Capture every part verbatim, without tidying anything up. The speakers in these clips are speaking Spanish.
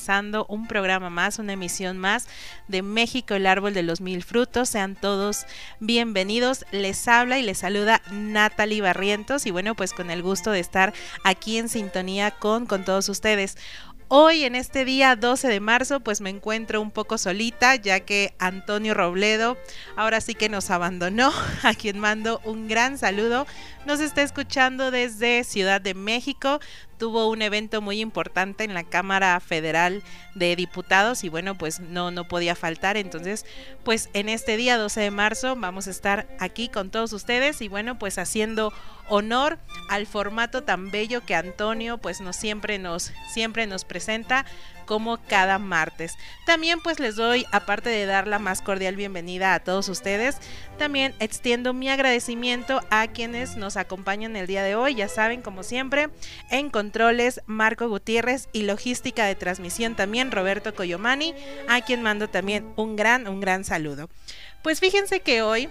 comenzando un programa más, una emisión más de México, el árbol de los mil frutos. Sean todos bienvenidos. Les habla y les saluda Natalie Barrientos y bueno, pues con el gusto de estar aquí en sintonía con, con todos ustedes. Hoy en este día doce de marzo pues me encuentro un poco solita, ya que Antonio Robledo ahora sí que nos abandonó, a quien mando un gran saludo. Nos está escuchando desde Ciudad de México. Tuvo un evento muy importante en la Cámara Federal de Diputados y bueno, pues no, no podía faltar. Entonces, pues en este día doce de marzo vamos a estar aquí con todos ustedes y bueno, pues haciendo honor al formato tan bello que Antonio pues nos siempre nos siempre nos presenta como cada martes. También pues les doy, aparte de dar la más cordial bienvenida a todos ustedes, también extiendo mi agradecimiento a quienes nos acompañan el día de hoy. Ya saben, como siempre, en controles Marco Gutiérrez y logística de transmisión también Roberto Coyomani, a quien mando también un gran, un gran saludo. Pues fíjense que hoy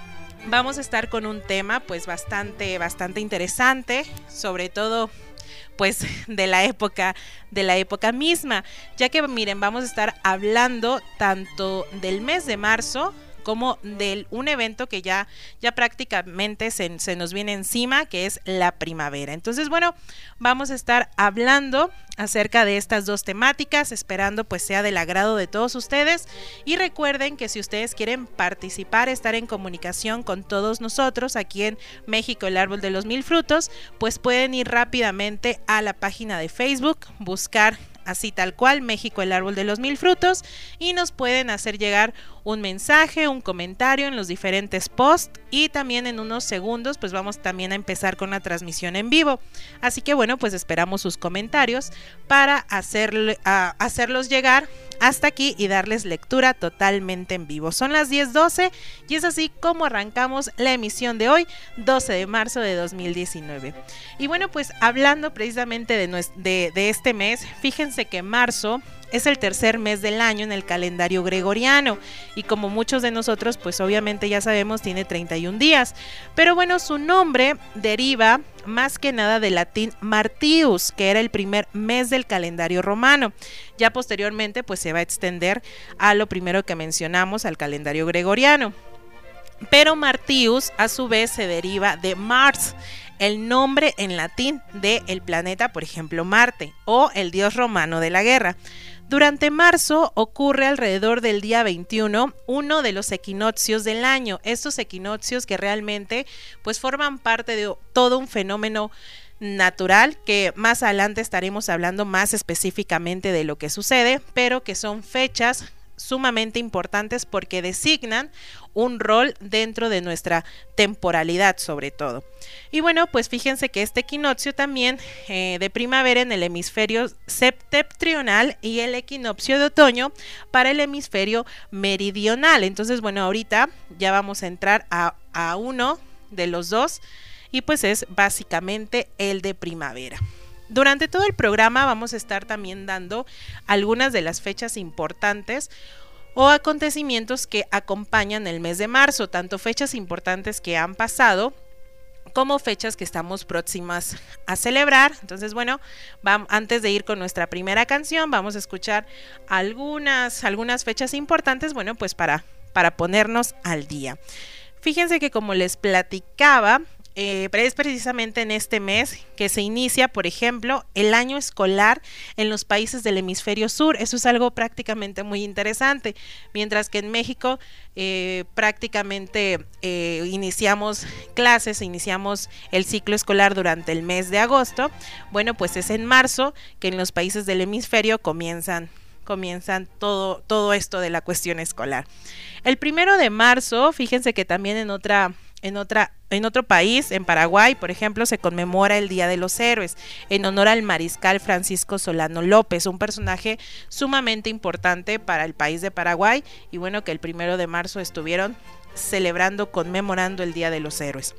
vamos a estar con un tema pues bastante, bastante interesante, sobre todo pues de la época, de la época misma, ya que miren, vamos a estar hablando tanto del mes de marzo como de un evento que ya, ya prácticamente se, se nos viene encima, que es la primavera. Entonces, bueno, vamos a estar hablando acerca de estas dos temáticas, esperando pues sea del agrado de todos ustedes. Y recuerden que si ustedes quieren participar, estar en comunicación con todos nosotros aquí en México, el árbol de los mil frutos, pues pueden ir rápidamente a la página de Facebook, buscar así tal cual, México, el árbol de los mil frutos, y nos pueden hacer llegar un mensaje, un comentario en los diferentes posts, y también en unos segundos pues vamos también a empezar con la transmisión en vivo. Así que bueno, pues esperamos sus comentarios para hacerle, a, hacerlos llegar hasta aquí y darles lectura totalmente en vivo. Son las diez doce y es así como arrancamos la emisión de hoy, doce de marzo de dos mil diecinueve. Y bueno, pues hablando precisamente de, nuestro, de, de este mes, fíjense que marzo es el tercer mes del año en el calendario gregoriano y como muchos de nosotros pues obviamente ya sabemos tiene treinta y un días, pero bueno, su nombre deriva más que nada del latín Martius, que era el primer mes del calendario romano. Ya posteriormente pues se va a extender a lo primero que mencionamos, al calendario gregoriano. Pero Martius a su vez se deriva de Mars, el nombre en latín del planeta, por ejemplo Marte, o el dios romano de la guerra. Durante marzo ocurre alrededor del día veintiuno uno de los equinoccios del año. Estos equinoccios que realmente pues forman parte de todo un fenómeno natural que más adelante estaremos hablando más específicamente de lo que sucede, pero que son fechas sumamente importantes porque designan un rol dentro de nuestra temporalidad sobre todo. Y bueno, pues fíjense que este equinoccio también eh, de primavera en el hemisferio septentrional y el equinoccio de otoño para el hemisferio meridional. Entonces bueno, ahorita ya vamos a entrar a, a uno de los dos y pues es básicamente el de primavera. Durante todo el programa vamos a estar también dando algunas de las fechas importantes o acontecimientos que acompañan el mes de marzo, tanto fechas importantes que han pasado como fechas que estamos próximas a celebrar. Entonces bueno, vamos, antes de ir con nuestra primera canción, vamos a escuchar algunas, algunas fechas importantes, bueno, pues para, para ponernos al día. Fíjense que como les platicaba, Eh, es precisamente en este mes que se inicia, por ejemplo, el año escolar en los países del hemisferio sur. Eso es algo prácticamente muy interesante, mientras que en México eh, prácticamente eh, iniciamos clases, iniciamos el ciclo escolar durante el mes de agosto. Bueno, pues es en marzo que en los países del hemisferio comienzan comienzan todo, todo esto de la cuestión escolar. El primero de marzo, fíjense que también en otra En, otra, en otro país, en Paraguay, por ejemplo, se conmemora el Día de los Héroes en honor al mariscal Francisco Solano López, un personaje sumamente importante para el país de Paraguay y bueno, que el primero de marzo estuvieron celebrando, conmemorando el Día de los Héroes.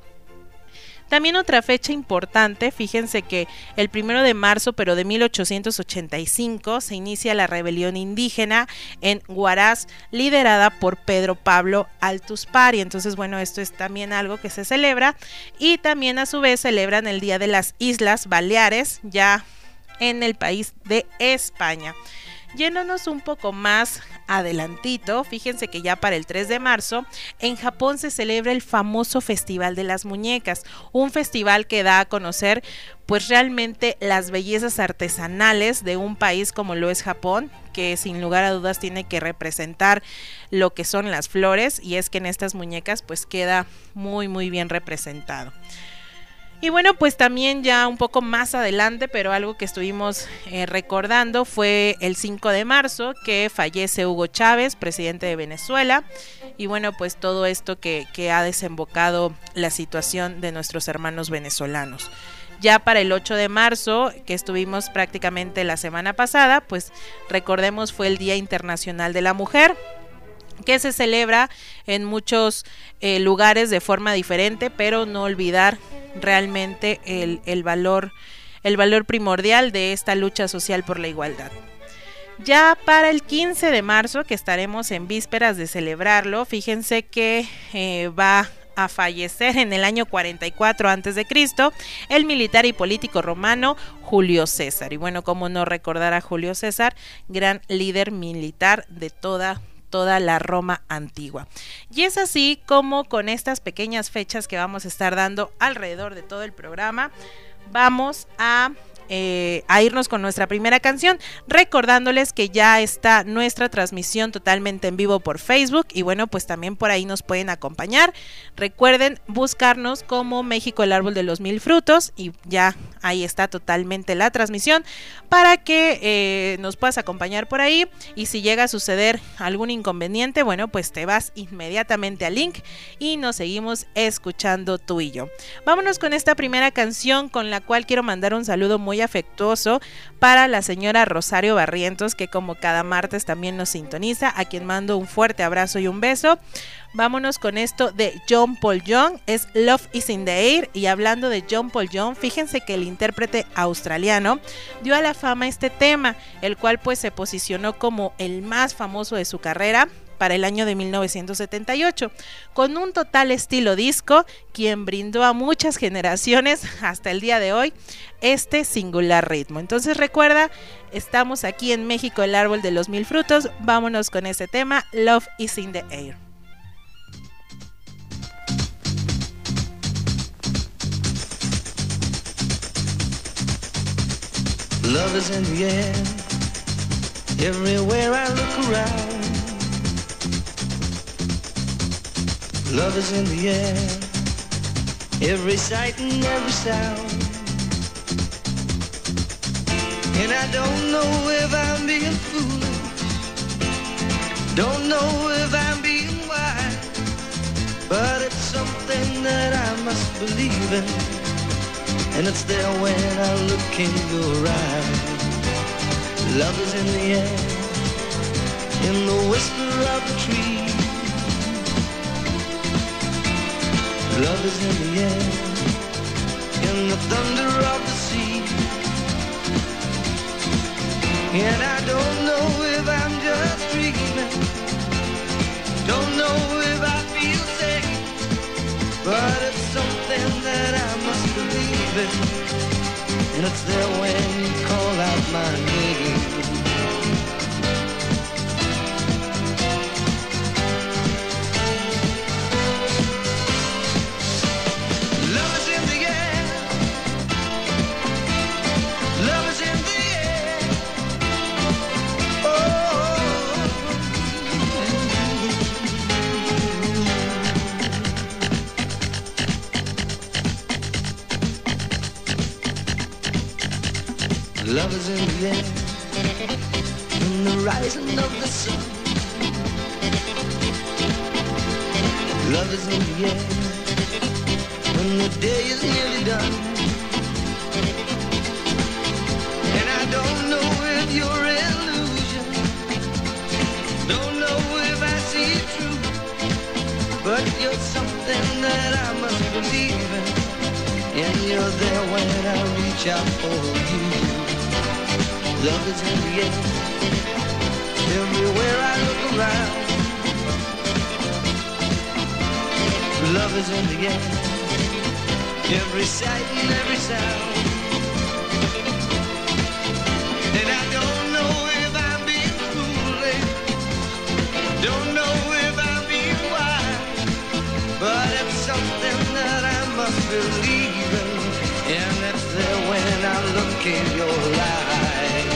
También otra fecha importante, fíjense que el primero de marzo, pero de mil ochocientos ochenta y cinco, se inicia la rebelión indígena en Huaraz, liderada por Pedro Pablo Altuspari. Entonces, bueno, esto es también algo que se celebra y también a su vez celebran el Día de las Islas Baleares, ya en el país de España. Yéndonos un poco más adelantito, fíjense que ya para el tres de marzo en Japón se celebra el famoso Festival de las Muñecas, un festival que da a conocer pues realmente las bellezas artesanales de un país como lo es Japón, que sin lugar a dudas tiene que representar lo que son las flores, y es que en estas muñecas pues queda muy muy bien representado. Y bueno, pues también ya un poco más adelante, pero algo que estuvimos eh, recordando fue el cinco de marzo, que fallece Hugo Chávez, presidente de Venezuela. Y bueno, pues todo esto que, que ha desembocado la situación de nuestros hermanos venezolanos. Ya para el ocho de marzo, que estuvimos prácticamente la semana pasada, pues recordemos fue el Día Internacional de la Mujer, que se celebra en muchos eh, lugares de forma diferente, pero no olvidar realmente el, el valor, el valor primordial de esta lucha social por la igualdad. Ya para el quince de marzo, que estaremos en vísperas de celebrarlo, fíjense que eh, va a fallecer en el año cuarenta y cuatro antes de Cristo el militar y político romano Julio César. Y bueno, cómo no recordar a Julio César, gran líder militar de toda toda la Roma antigua. Y es así como con estas pequeñas fechas que vamos a estar dando alrededor de todo el programa, vamos a Eh, a irnos con nuestra primera canción, recordándoles que ya está nuestra transmisión totalmente en vivo por Facebook, y bueno, pues también por ahí nos pueden acompañar. Recuerden buscarnos como México el árbol de los mil frutos, y ya ahí está totalmente la transmisión para que eh, nos puedas acompañar por ahí. Y si llega a suceder algún inconveniente, bueno, pues te vas inmediatamente al link y nos seguimos escuchando tú y yo. Vámonos con esta primera canción, con la cual quiero mandar un saludo muy afectuoso para la señora Rosario Barrientos, que como cada martes también nos sintoniza, a quien mando un fuerte abrazo y un beso. Vámonos con esto de John Paul Young, es Love is in the Air. Y hablando de John Paul Young, fíjense que el intérprete australiano dio a la fama este tema, el cual pues se posicionó como el más famoso de su carrera para el año de mil novecientos setenta y ocho, con un total estilo disco, quien brindó a muchas generaciones hasta el día de hoy este singular ritmo. Entonces recuerda, estamos aquí en México el árbol de los mil frutos, vámonos con este tema, Love is in the Air. Love is in the air, everywhere I look around. Love is in the air, every sight and every sound. And I don't know if I'm being foolish, don't know if I'm being wise, but it's something that I must believe in, and it's there when I look in your eyes. Love is in the air, in the whisper of the tree. Love is in the air, in the thunder of the sea. And I don't know if I'm just dreaming, don't know if I feel safe, but it's something that I must believe in, and it's there when you call out my name. Love is in the air, in the rising of the sun. Love is in the air, when the day is nearly done. And I don't know if you're an illusion, don't know if I see it true, but you're something that I must believe in, and you're there when I reach out for you. Love is in the air, everywhere I look around. Love is in the air, every sight and every sound. And I don't know if I'm being believing, and it's there when I look in your eyes.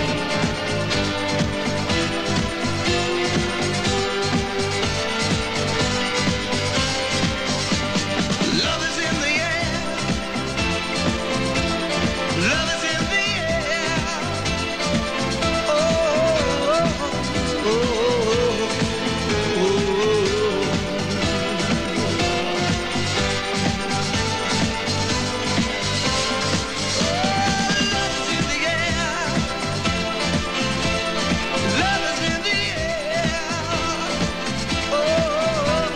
Love is in the air. Love is in the air. Oh, oh, oh, oh, oh. Love is in the air. Love is in the air. Oh, oh, oh.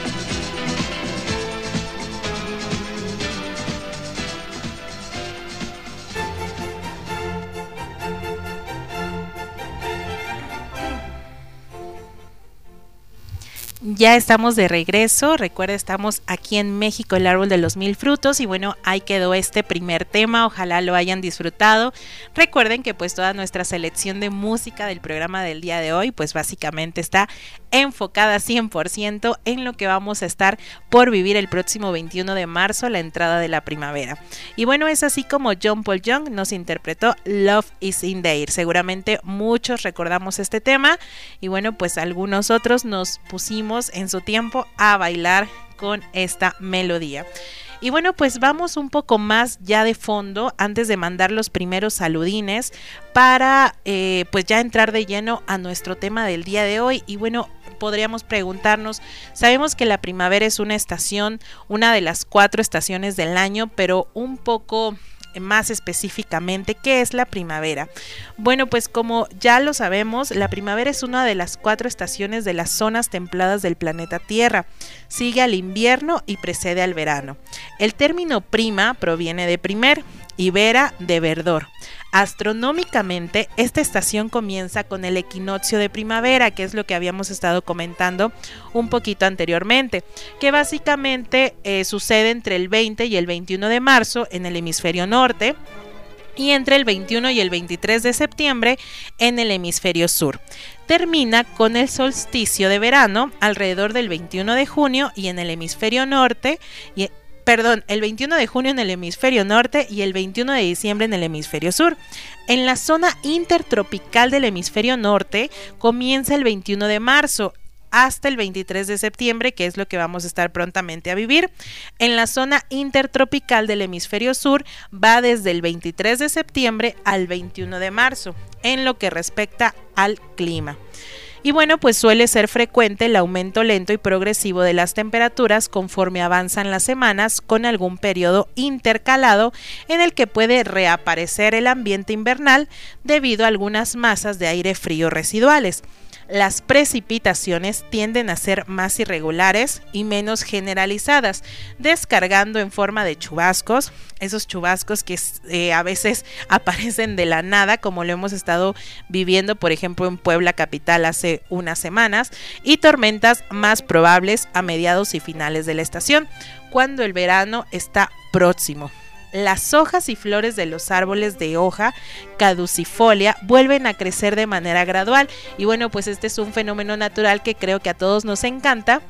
Ya estamos de regreso, recuerda, estamos aquí en México, el árbol de los mil frutos, y bueno, ahí quedó este primer tema, ojalá lo hayan disfrutado. Recuerden que pues toda nuestra selección de música del programa del día de hoy pues básicamente está enfocada cien por ciento en lo que vamos a estar por vivir el próximo veintiuno de marzo, la entrada de la primavera. Y bueno, es así como John Paul Young nos interpretó Love is in the Air. Seguramente muchos recordamos este tema y bueno, pues algunos otros nos pusimos en su tiempo a bailar con esta melodía. Y bueno, pues vamos un poco más ya de fondo antes de mandar los primeros saludines para eh, pues ya entrar de lleno a nuestro tema del día de hoy. Y bueno, podríamos preguntarnos, sabemos que la primavera es una estación, una de las cuatro estaciones del año, pero un poco más específicamente, ¿qué es la primavera? Bueno, pues como ya lo sabemos, la primavera es una de las cuatro estaciones de las zonas templadas del planeta Tierra. Sigue al invierno y precede al verano. El término prima proviene de primer y vera de verdor. Astronómicamente, esta estación comienza con el equinoccio de primavera, que es lo que habíamos estado comentando un poquito anteriormente, que básicamente eh, sucede entre el veinte y el veintiuno de marzo en el hemisferio norte y entre el veintiuno y el veintitrés de septiembre en el hemisferio sur. Termina con el solsticio de verano alrededor del veintiuno de junio y en el hemisferio norte y Perdón, el veintiuno de junio en el hemisferio norte y el veintiuno de diciembre en el hemisferio sur. En la zona intertropical del hemisferio norte comienza el veintiuno de marzo hasta el veintitrés de septiembre, que es lo que vamos a estar prontamente a vivir. En la zona intertropical del hemisferio sur va desde el veintitrés de septiembre al veintiuno de marzo, en lo que respecta al clima. Y bueno, pues suele ser frecuente el aumento lento y progresivo de las temperaturas conforme avanzan las semanas, con algún periodo intercalado en el que puede reaparecer el ambiente invernal debido a algunas masas de aire frío residuales. Las precipitaciones tienden a ser más irregulares y menos generalizadas, descargando en forma de chubascos, esos chubascos que eh, a veces aparecen de la nada, como lo hemos estado viviendo, por ejemplo, en Puebla capital hace unas semanas, y tormentas más probables a mediados y finales de la estación, cuando el verano está próximo. Las hojas y flores de los árboles de hoja caducifolia vuelven a crecer de manera gradual y bueno, pues este es un fenómeno natural que creo que a todos nos encanta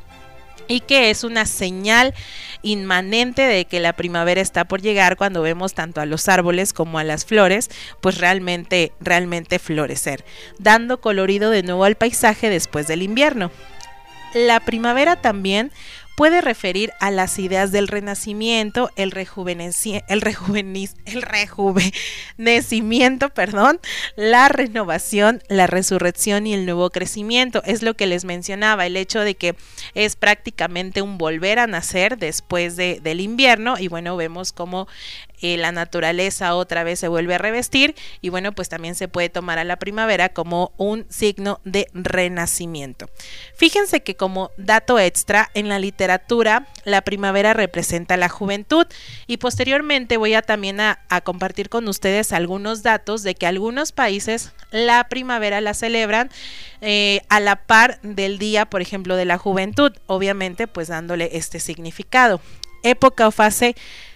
y que es una señal inmanente de que la primavera está por llegar, cuando vemos tanto a los árboles como a las flores pues realmente, realmente florecer, dando colorido de nuevo al paisaje después del invierno. La primavera también puede referir a las ideas del renacimiento, el, rejuveneci- el, rejuveniz- el rejuvenecimiento, perdón, la renovación, la resurrección y el nuevo crecimiento. Es lo que les mencionaba, el hecho de que es prácticamente un volver a nacer después de, del invierno, y bueno, vemos cómo eh, la naturaleza otra vez se vuelve a revestir, y bueno, pues también se puede tomar a la primavera como un signo de renacimiento. Fíjense que como dato extra, en la literatura la primavera representa la juventud, y posteriormente voy a también a, a compartir con ustedes algunos datos de que algunos países la primavera la celebran eh, a la par del día, por ejemplo, de la juventud, obviamente pues dándole este significado. Época o fase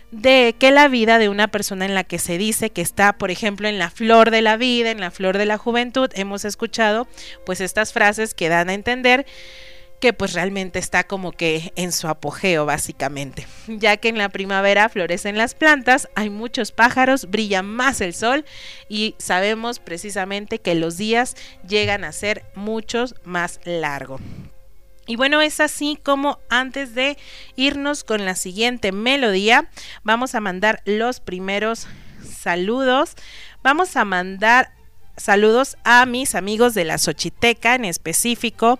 de que la vida de una persona en la que se dice que está, por ejemplo, en la flor de la vida, en la flor de la juventud. Hemos escuchado pues estas frases que dan a entender que pues realmente está como que en su apogeo básicamente, ya que en la primavera florecen las plantas, hay muchos pájaros, brilla más el sol y sabemos precisamente que los días llegan a ser muchos más largos. Y bueno, es así como antes de irnos con la siguiente melodía, vamos a mandar los primeros saludos. Vamos a mandar saludos a mis amigos de la Xochiteca, en específico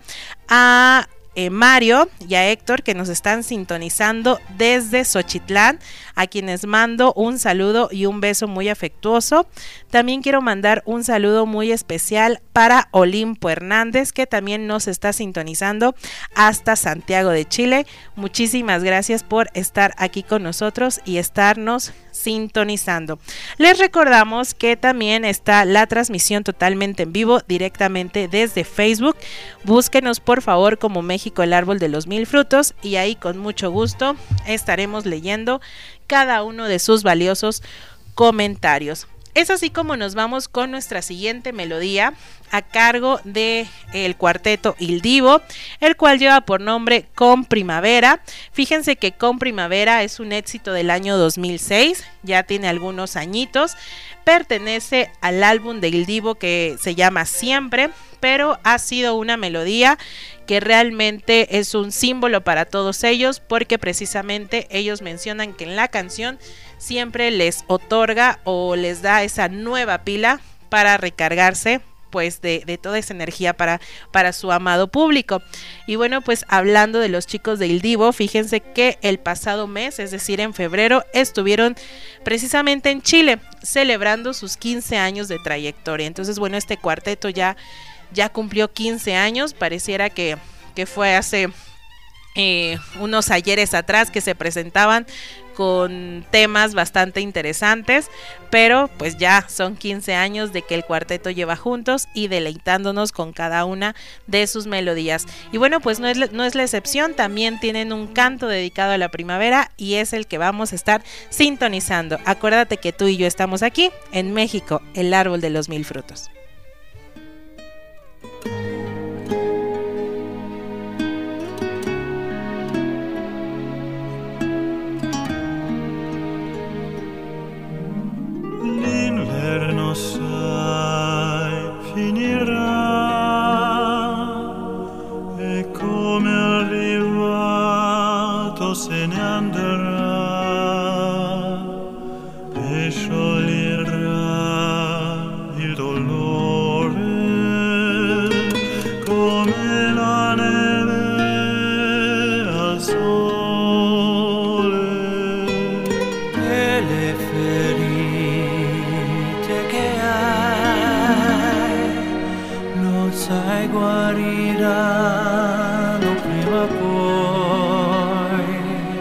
a eh, Mario y a Héctor, que nos están sintonizando desde Xochitlán, a quienes mando un saludo y un beso muy afectuoso. También quiero mandar un saludo muy especial para Olimpo Hernández, que también nos está sintonizando hasta Santiago de Chile. Muchísimas gracias por estar aquí con nosotros y estarnos sintonizando. Les recordamos que también está la transmisión totalmente en vivo directamente desde Facebook. Búsquenos por favor como México, el árbol de los mil frutos, y ahí con mucho gusto estaremos leyendo cada uno de sus valiosos comentarios. Es así como nos vamos con nuestra siguiente melodía, a cargo de el cuarteto Il Divo, el cual lleva por nombre Con Primavera. Fíjense que Con Primavera es un éxito del año dos mil seis, ya tiene algunos añitos, pertenece al álbum de Il Divo que se llama Siempre, pero ha sido una melodía que realmente es un símbolo para todos ellos, porque precisamente ellos mencionan que en la canción siempre les otorga o les da esa nueva pila para recargarse pues de, de toda esa energía para, para su amado público. Y bueno, pues hablando de los chicos de Il Divo, fíjense que el pasado mes, es decir en febrero, estuvieron precisamente en Chile celebrando sus quince años de trayectoria. Entonces bueno, este cuarteto ya, ya cumplió quince años, pareciera que, que fue hace eh, unos ayeres atrás que se presentaban con temas bastante interesantes, pero pues ya son quince años de que el cuarteto lleva juntos y deleitándonos con cada una de sus melodías. Y bueno, pues no es, no es la excepción, también tienen un canto dedicado a la primavera y es el que vamos a estar sintonizando. Acuérdate que tú y yo estamos aquí en México, el árbol de los mil frutos. L'inverno sai finirà e come arrivato se ne andrà e scioglierà il dolore come la neve al sole e le ferite sai guariranno prima o poi,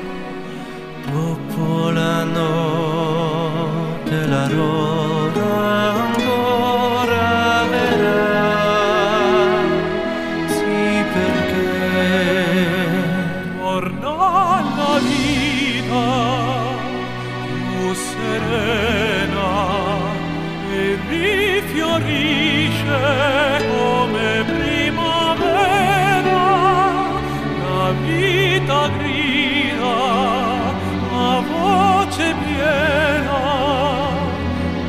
dopo la notte l'aurora ancora verrà, sì perché torna la vita più serena e rifiorisce come primavera, la vita grida a voce piena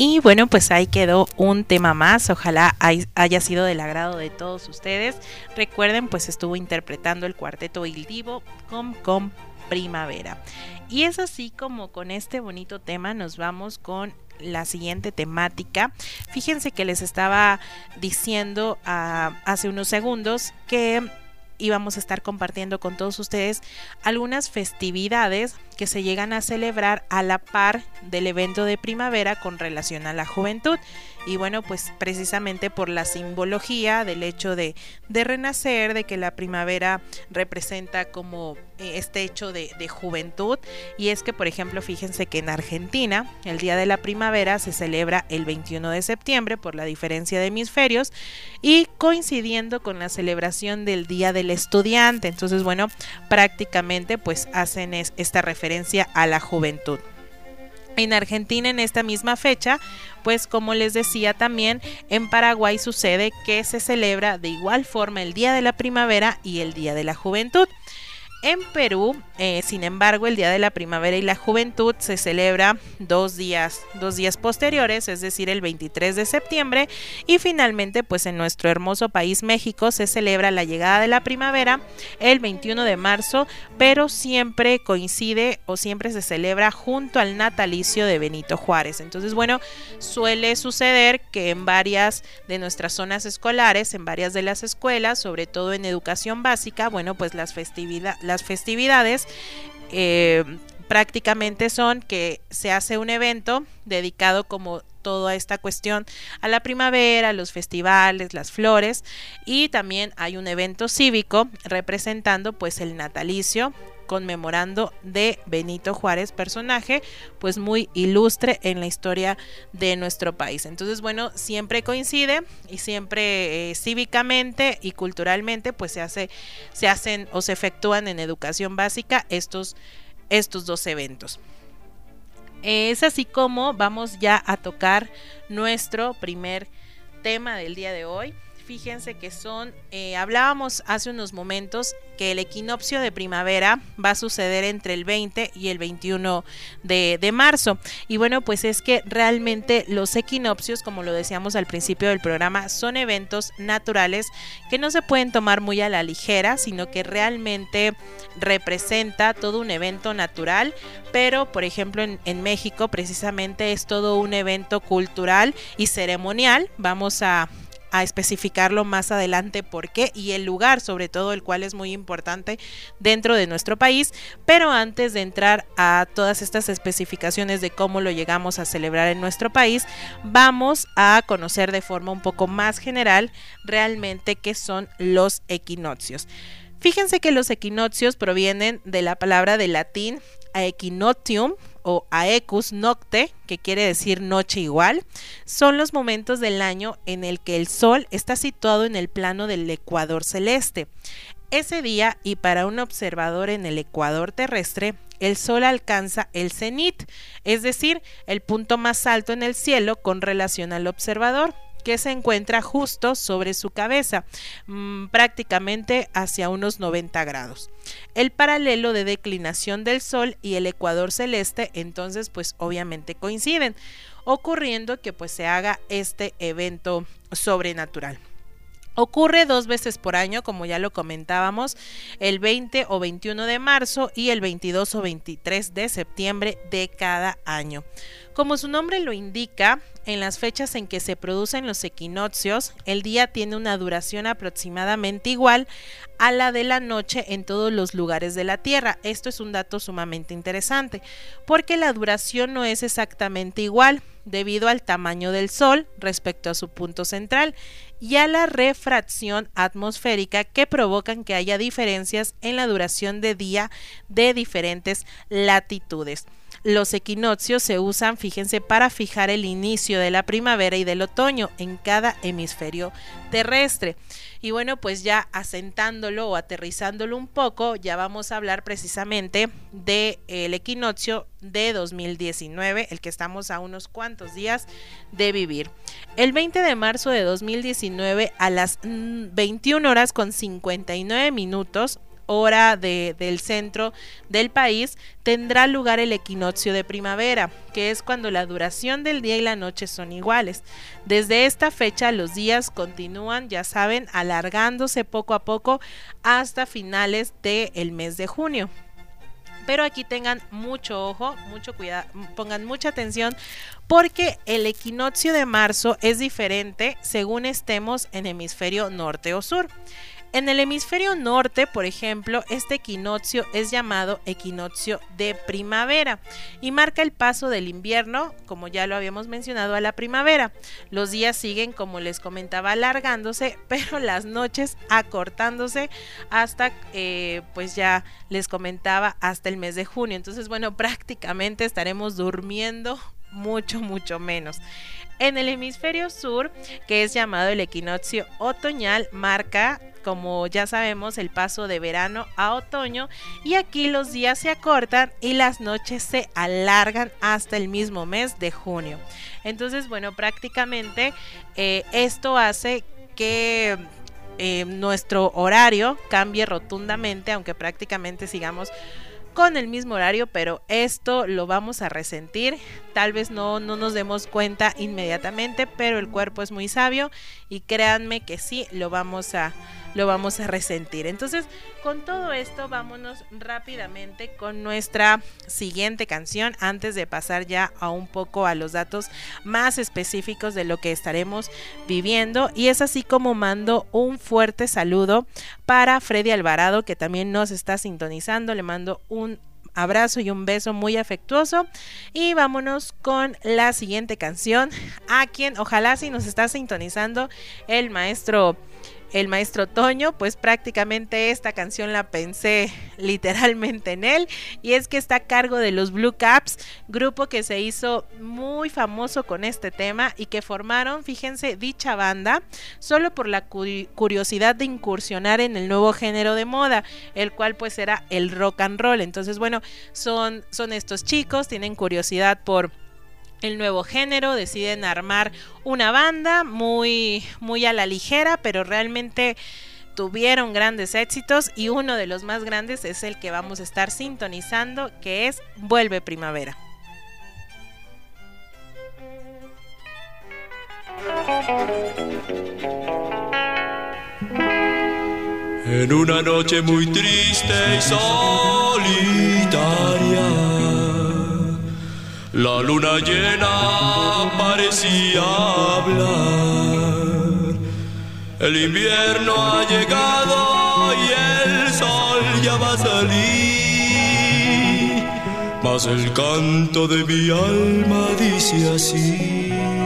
Y bueno, pues ahí quedó un tema más. Ojalá haya sido del agrado de todos ustedes. Recuerden, pues estuvo interpretando el cuarteto Il Divo con, con Primavera. Y es así como con este bonito tema nos vamos con la siguiente temática. Fíjense que les estaba diciendo uh, hace unos segundos que íbamos a estar compartiendo con todos ustedes algunas festividades que se llegan a celebrar a la par del evento de primavera con relación a la juventud. Y bueno, pues precisamente por la simbología del hecho de, de renacer, de que la primavera representa como este hecho de, de juventud. Y es que, por ejemplo, fíjense que en Argentina el Día de la Primavera se celebra el veintiuno de septiembre por la diferencia de hemisferios y coincidiendo con la celebración del Día del Estudiante. Entonces, bueno, prácticamente pues hacen es, esta referencia a la juventud. En Argentina, en esta misma fecha, pues como les decía también, en Paraguay sucede que se celebra de igual forma el Día de la Primavera y el Día de la Juventud. En Perú, eh, sin embargo, el Día de la Primavera y la Juventud se celebra dos días, dos días posteriores, es decir, el veintitrés de septiembre, y finalmente, pues en nuestro hermoso país México se celebra la llegada de la primavera el veintiuno de marzo, pero siempre coincide o siempre se celebra junto al natalicio de Benito Juárez. Entonces, bueno, suele suceder que en varias de nuestras zonas escolares, en varias de las escuelas, sobre todo en educación básica, bueno, pues las festividades Las festividades eh, prácticamente son que se hace un evento dedicado como toda esta cuestión a la primavera, los festivales, las flores, y también hay un evento cívico representando pues el natalicio, conmemorando de Benito Juárez, personaje pues muy ilustre en la historia de nuestro país. Entonces, bueno, siempre coincide y siempre eh, cívicamente y culturalmente pues se hace, se hacen o se efectúan en educación básica estos, estos dos eventos. Es así como vamos ya a tocar nuestro primer tema del día de hoy. Fíjense que son, eh, hablábamos hace unos momentos que el equinoccio de primavera va a suceder entre el veinte y el veintiuno de, de marzo. Y bueno, pues es que realmente los equinoccios, como lo decíamos al principio del programa, son eventos naturales que no se pueden tomar muy a la ligera, sino que realmente representa todo un evento natural. Pero, por ejemplo, en, en México precisamente es todo un evento cultural y ceremonial. Vamos a a especificarlo más adelante por qué y el lugar, sobre todo, el cual es muy importante dentro de nuestro país. Pero antes de entrar a todas estas especificaciones de cómo lo llegamos a celebrar en nuestro país, vamos a conocer de forma un poco más general realmente qué son los equinoccios. Fíjense que los equinoccios provienen de la palabra de latín aequinoctium o aequus nocte, que quiere decir noche igual. Son los momentos del año en el que el sol está situado en el plano del ecuador celeste. Ese día, y para un observador en el ecuador terrestre, el sol alcanza el cenit, es decir, el punto más alto en el cielo con relación al observador, que se encuentra justo sobre su cabeza, mmm, prácticamente hacia unos noventa grados. El paralelo de declinación del Sol y el ecuador celeste, entonces, pues obviamente coinciden, ocurriendo que pues se haga este evento sobrenatural. Ocurre dos veces por año, como ya lo comentábamos, el veinte o veintiuno de marzo y el veintidós o veintitrés de septiembre de cada año. Como su nombre lo indica, en las fechas en que se producen los equinoccios, el día tiene una duración aproximadamente igual a la de la noche en todos los lugares de la Tierra. Esto es un dato sumamente interesante, porque la duración no es exactamente igual, debido al tamaño del Sol respecto a su punto central y a la refracción atmosférica que provocan que haya diferencias en la duración de día de diferentes latitudes. Los equinoccios se usan, fíjense, para fijar el inicio de la primavera y del otoño en cada hemisferio terrestre. Y bueno, pues ya asentándolo o aterrizándolo un poco, ya vamos a hablar precisamente del equinoccio de dos mil diecinueve, el que estamos a unos cuantos días de vivir. El veinte de marzo de dos mil diecinueve a las veintiuna horas con cincuenta y nueve minutos, hora de, del centro del país, tendrá lugar el equinoccio de primavera, que es cuando la duración del día y la noche son iguales. Desde esta fecha los días continúan, ya saben, alargándose poco a poco hasta finales del mes de junio. Pero aquí tengan mucho ojo, mucho cuidado, pongan mucha atención, porque el equinoccio de marzo es diferente según estemos en hemisferio norte o sur. En el hemisferio norte, por ejemplo, este equinoccio es llamado equinoccio de primavera y marca el paso del invierno, como ya lo habíamos mencionado, a la primavera. Los días siguen, como les comentaba, alargándose, pero las noches acortándose hasta, eh, pues ya les comentaba, hasta el mes de junio. Entonces, bueno, prácticamente estaremos durmiendo mucho, mucho menos. En el hemisferio sur, que es llamado el equinoccio otoñal, marca, como ya sabemos, el paso de verano a otoño, y aquí los días se acortan y las noches se alargan hasta el mismo mes de junio. Entonces, bueno, prácticamente eh, esto hace que eh, nuestro horario cambie rotundamente, aunque prácticamente sigamos con el mismo horario, pero esto lo vamos a resentir. Tal vez no, no nos demos cuenta inmediatamente, pero el cuerpo es muy sabio y créanme que sí lo vamos a lo vamos a resentir. Entonces, con todo esto, vámonos rápidamente con nuestra siguiente canción antes de pasar ya a un poco a los datos más específicos de lo que estaremos viviendo. Y es así como mando un fuerte saludo para Freddy Alvarado, que también nos está sintonizando. Le mando un abrazo y un beso muy afectuoso, y vámonos con la siguiente canción, a quien ojalá si nos está sintonizando el maestro el maestro Toño, pues prácticamente esta canción la pensé literalmente en él, y es que está a cargo de los Blue Caps, grupo que se hizo muy famoso con este tema y que formaron, fíjense, dicha banda solo por la curiosidad de incursionar en el nuevo género de moda, el cual pues era el rock and roll. Entonces, bueno, son, son estos chicos, tienen curiosidad por el nuevo género, deciden armar una banda muy, muy a la ligera, pero realmente tuvieron grandes éxitos, y uno de los más grandes es el que vamos a estar sintonizando, que es Vuelve Primavera. En una noche muy triste y solitaria, la luna llena parecía hablar. El invierno ha llegado y el sol ya va a salir, mas el canto de mi alma dice así: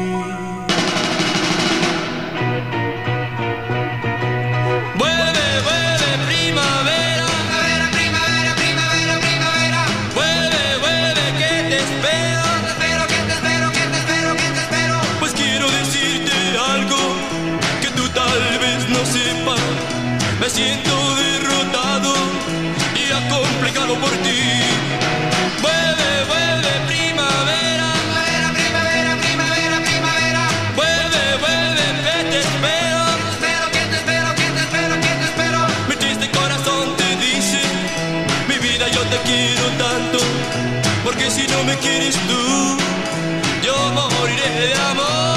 me siento derrotado y acomplejado por ti. Vuelve, vuelve primavera, primavera, primavera, primavera. Vuelve, vuelve, que te espero, espero, que te espero, que te espero, que te espero. Mi triste corazón te dice, mi vida yo te quiero tanto, porque si no me quieres tú, yo moriré de amor.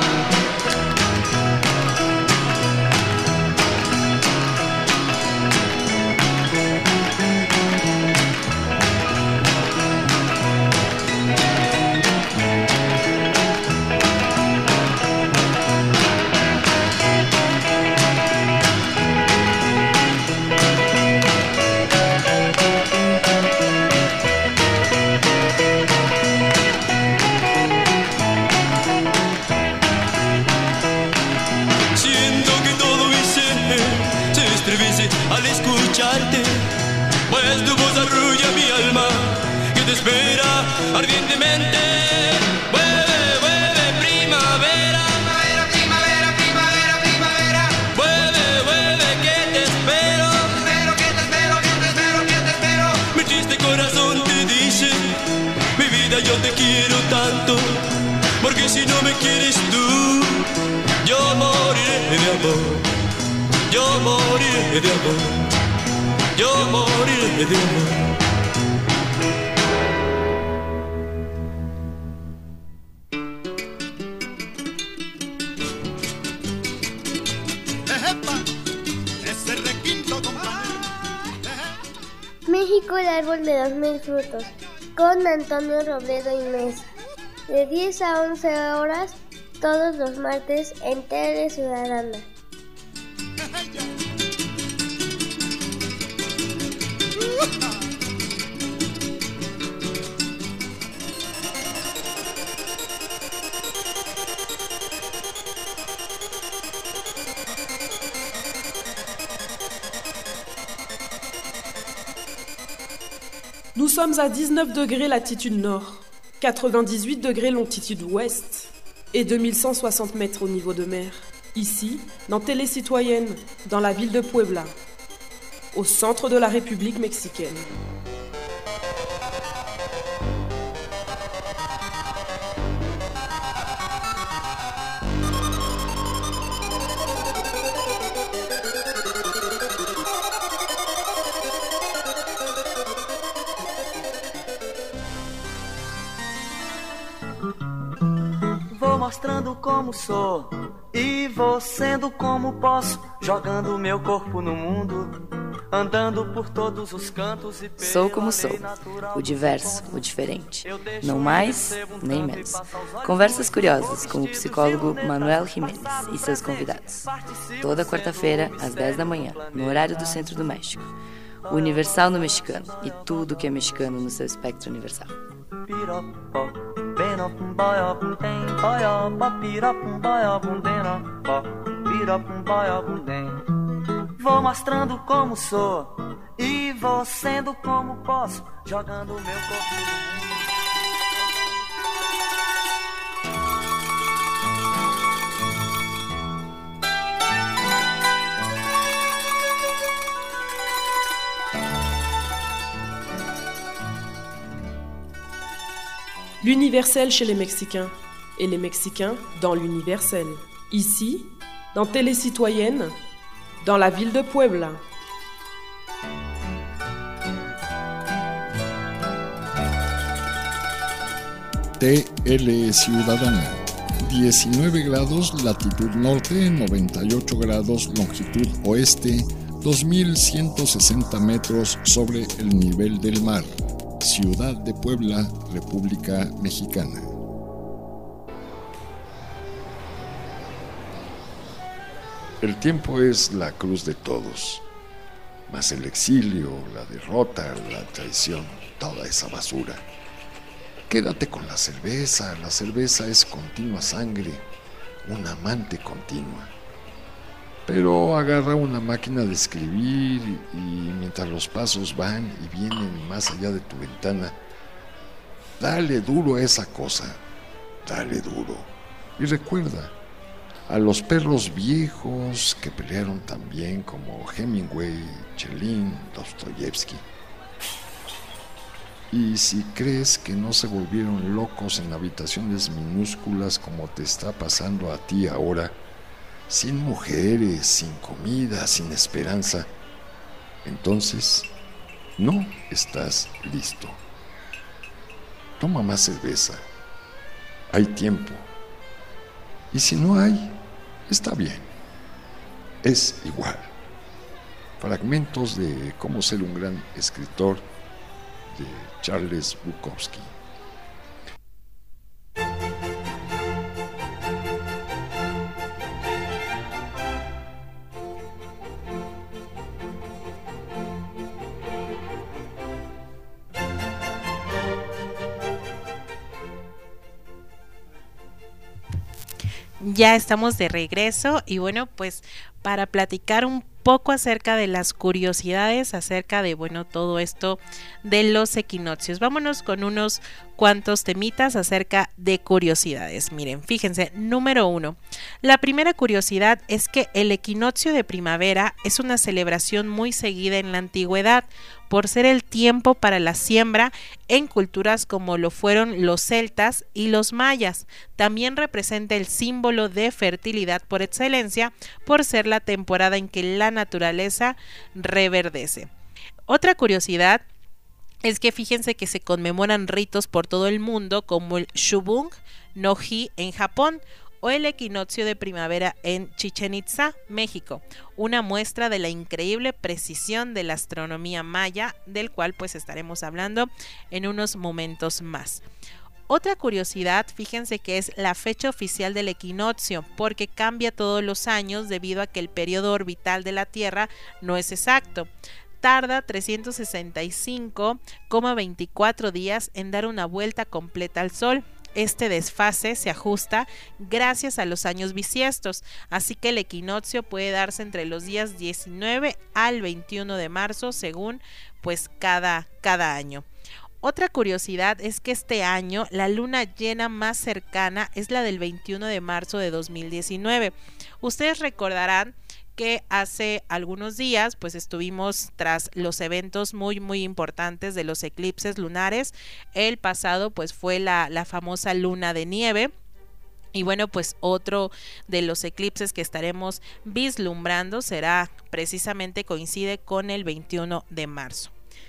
Al escucharte, pues tu voz arrulla mi alma, que te espera ardientemente. Vuelve, vuelve primavera, primavera, primavera, primavera. Vuelve, vuelve, que te espero, espero, que te espero, que te espero, que te espero. Mi triste corazón te dice, mi vida yo te quiero tanto, porque si no me quieres tú, yo moriré de amor. Yo moriré de amor, yo moriré de amor. México, el árbol de los mil frutos, con Antonio Robledo y Mesa, de diez a once horas, todos los martes en Tele Ciudadana. Nous sommes à dix-neuf degrés latitude nord, quatre-vingt-dix-huit degrés longitude ouest et deux mille cent soixante mètres au niveau de mer. Ici, dans Télé Citoyenne, dans la ville de Puebla, au centre de la République mexicaine. Vou mostrando como sou e vou sendo como posso, jogando meu corpo no mundo, andando por todos os cantos e Sou como sou, o diverso, o diferente, não mais nem menos. Conversas curiosas com o psicólogo Manuel Jiménez e seus convidados. Toda quarta-feira, às dez da manhã, no horário do Centro do México. O Universal no mexicano e tudo que é mexicano no seu espectro universal. Vou mostrando como sou e vou sendo como posso, jogando meu corpo no mundo. L'universel chez les Mexicains et les Mexicains dans l'universel. Ici, dans Télé Citoyenne, dans la ville de Puebla. T L Ciudadana, diecinueve grados latitud norte, noventa y ocho grados longitud oeste, dos mil ciento sesenta metros sobre el nivel del mar. Ciudad de Puebla, República Mexicana. El tiempo es la cruz de todos, mas el exilio, la derrota, la traición, toda esa basura. Quédate con la cerveza, la cerveza es continua sangre, una amante continua. Pero agarra una máquina de escribir y, y mientras los pasos van y vienen más allá de tu ventana, dale duro a esa cosa, dale duro. Y recuerda a los perros viejos que pelearon también como Hemingway, Chelín, Dostoyevsky. Y si crees que no se volvieron locos en habitaciones minúsculas como te está pasando a ti ahora, sin mujeres, sin comida, sin esperanza, entonces no estás listo. Toma más cerveza. Hay tiempo. Y si no hay, está bien. Es igual. Fragmentos de Cómo ser un gran escritor de Charles Bukowski. Ya estamos de regreso y bueno, pues para platicar un poco acerca de las curiosidades, acerca de, bueno, todo esto de los equinoccios. Vámonos con unos cuantos temitas acerca de curiosidades. Miren, fíjense, número uno. La primera curiosidad es que el equinoccio de primavera es una celebración muy seguida en la antigüedad por ser el tiempo para la siembra en culturas como lo fueron los celtas y los mayas. También representa el símbolo de fertilidad por excelencia por ser la temporada en que la naturaleza reverdece. Otra curiosidad es que fíjense que se conmemoran ritos por todo el mundo como el Shubung no Hi en Japón o el equinoccio de primavera en Chichén Itzá, México, una muestra de la increíble precisión de la astronomía maya, del cual pues estaremos hablando en unos momentos más. Otra curiosidad, fíjense que es la fecha oficial del equinoccio, porque cambia todos los años debido a que el periodo orbital de la Tierra no es exacto. Tarda trescientos sesenta y cinco coma veinticuatro días en dar una vuelta completa al Sol. Este desfase se ajusta gracias a los años bisiestos, así que el equinoccio puede darse entre los días diecinueve al veintiuno de marzo según pues cada, cada año. Otra curiosidad es que este año la luna llena más cercana es la del veintiuno de marzo de dos mil diecinueve. Ustedes recordarán que hace algunos días pues estuvimos tras los eventos muy muy importantes de los eclipses lunares. El pasado pues fue la, la famosa luna de nieve. Y bueno, pues otro de los eclipses que estaremos vislumbrando será precisamente coincide con el veintiuno de marzo.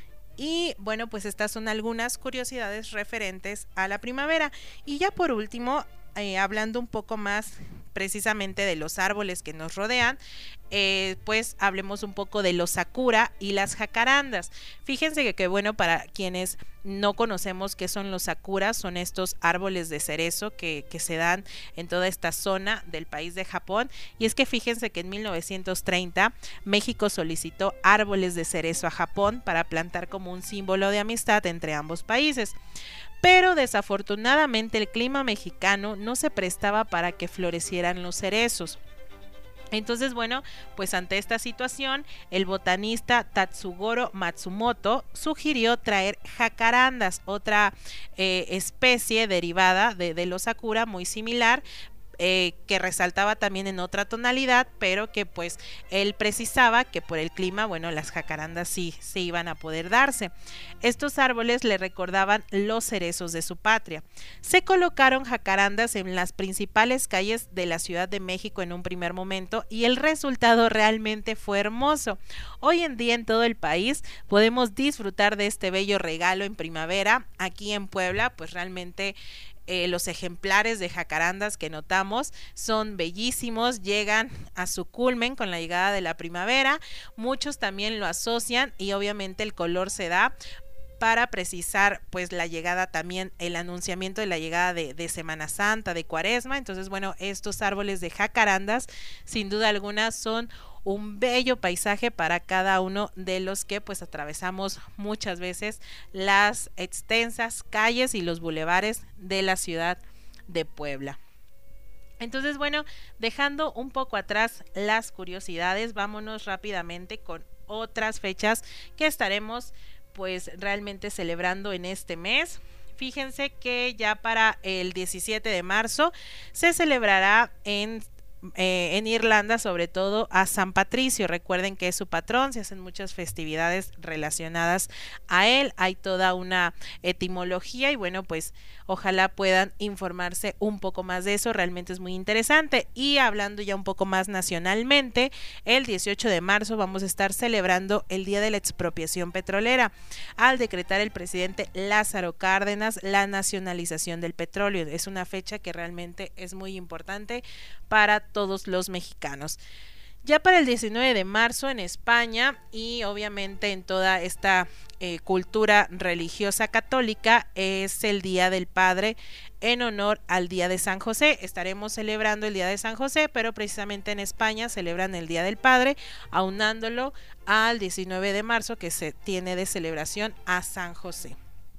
Y bueno, pues estas son algunas curiosidades referentes a la primavera. Y ya por último, eh, hablando un poco más precisamente de los árboles que nos rodean, eh, pues hablemos un poco de los sakura y las jacarandas. Fíjense que, que bueno, para quienes no conocemos qué son los sakura, son estos árboles de cerezo que, que se dan en toda esta zona del país de Japón. Y es que fíjense que en mil novecientos treinta México solicitó árboles de cerezo a Japón para plantar como un símbolo de amistad entre ambos países. Pero desafortunadamente el clima mexicano no se prestaba para que florecieran los cerezos. Entonces, bueno, pues ante esta situación, el botanista Tatsugoro Matsumoto sugirió traer jacarandas, otra eh, especie derivada de, de los sakura muy similar, Eh, que resaltaba también en otra tonalidad, pero que pues él precisaba que por el clima, bueno, las jacarandas sí se iban a poder darse. Estos árboles le recordaban los cerezos de su patria. Se colocaron jacarandas en las principales calles de la Ciudad de México en un primer momento y el resultado realmente fue hermoso. Hoy en día en todo el país podemos disfrutar de este bello regalo en primavera. Aquí en Puebla, pues realmente Eh, los ejemplares de jacarandas que notamos son bellísimos, llegan a su culmen con la llegada de la primavera. Muchos también lo asocian y obviamente el color se da para precisar pues la llegada también, el anunciamiento de la llegada de, de Semana Santa, de Cuaresma. Entonces bueno, estos árboles de jacarandas sin duda alguna son un bello paisaje para cada uno de los que pues atravesamos muchas veces las extensas calles y los bulevares de la ciudad de Puebla. Entonces bueno, dejando un poco atrás las curiosidades, vámonos rápidamente con otras fechas que estaremos pues realmente celebrando en este mes. Fíjense que ya para el diecisiete de marzo se celebrará en Eh, en Irlanda sobre todo a San Patricio. Recuerden que es su patrón, se hacen muchas festividades relacionadas a él, hay toda una etimología y bueno, pues ojalá puedan informarse un poco más de eso, realmente es muy interesante. Y hablando ya un poco más nacionalmente, el dieciocho de marzo vamos a estar celebrando el Día de la Expropiación Petrolera, al decretar el presidente Lázaro Cárdenas la nacionalización del petróleo. Es una fecha que realmente es muy importante para todos los mexicanos. Ya para el diecinueve de marzo en España y obviamente en toda esta eh, cultura religiosa católica es el Día del Padre en honor al Día de San José. Estaremos celebrando el Día de San José, pero precisamente en España celebran el Día del Padre, aunándolo al diecinueve de marzo que se tiene de celebración a San José.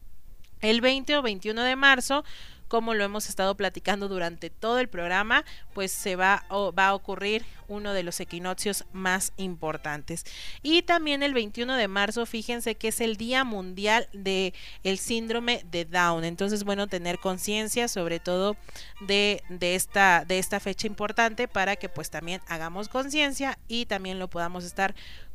El veinte o veintiuno de marzo, como lo hemos estado platicando durante todo el programa, pues se va, o, va a ocurrir uno de los equinoccios más importantes. Y también el veintiuno de marzo, fíjense que es el Día Mundial de el Síndrome de Down. Entonces, bueno, tener conciencia sobre todo de, de, esta, de esta fecha importante para que pues también hagamos conciencia y también lo podamos estar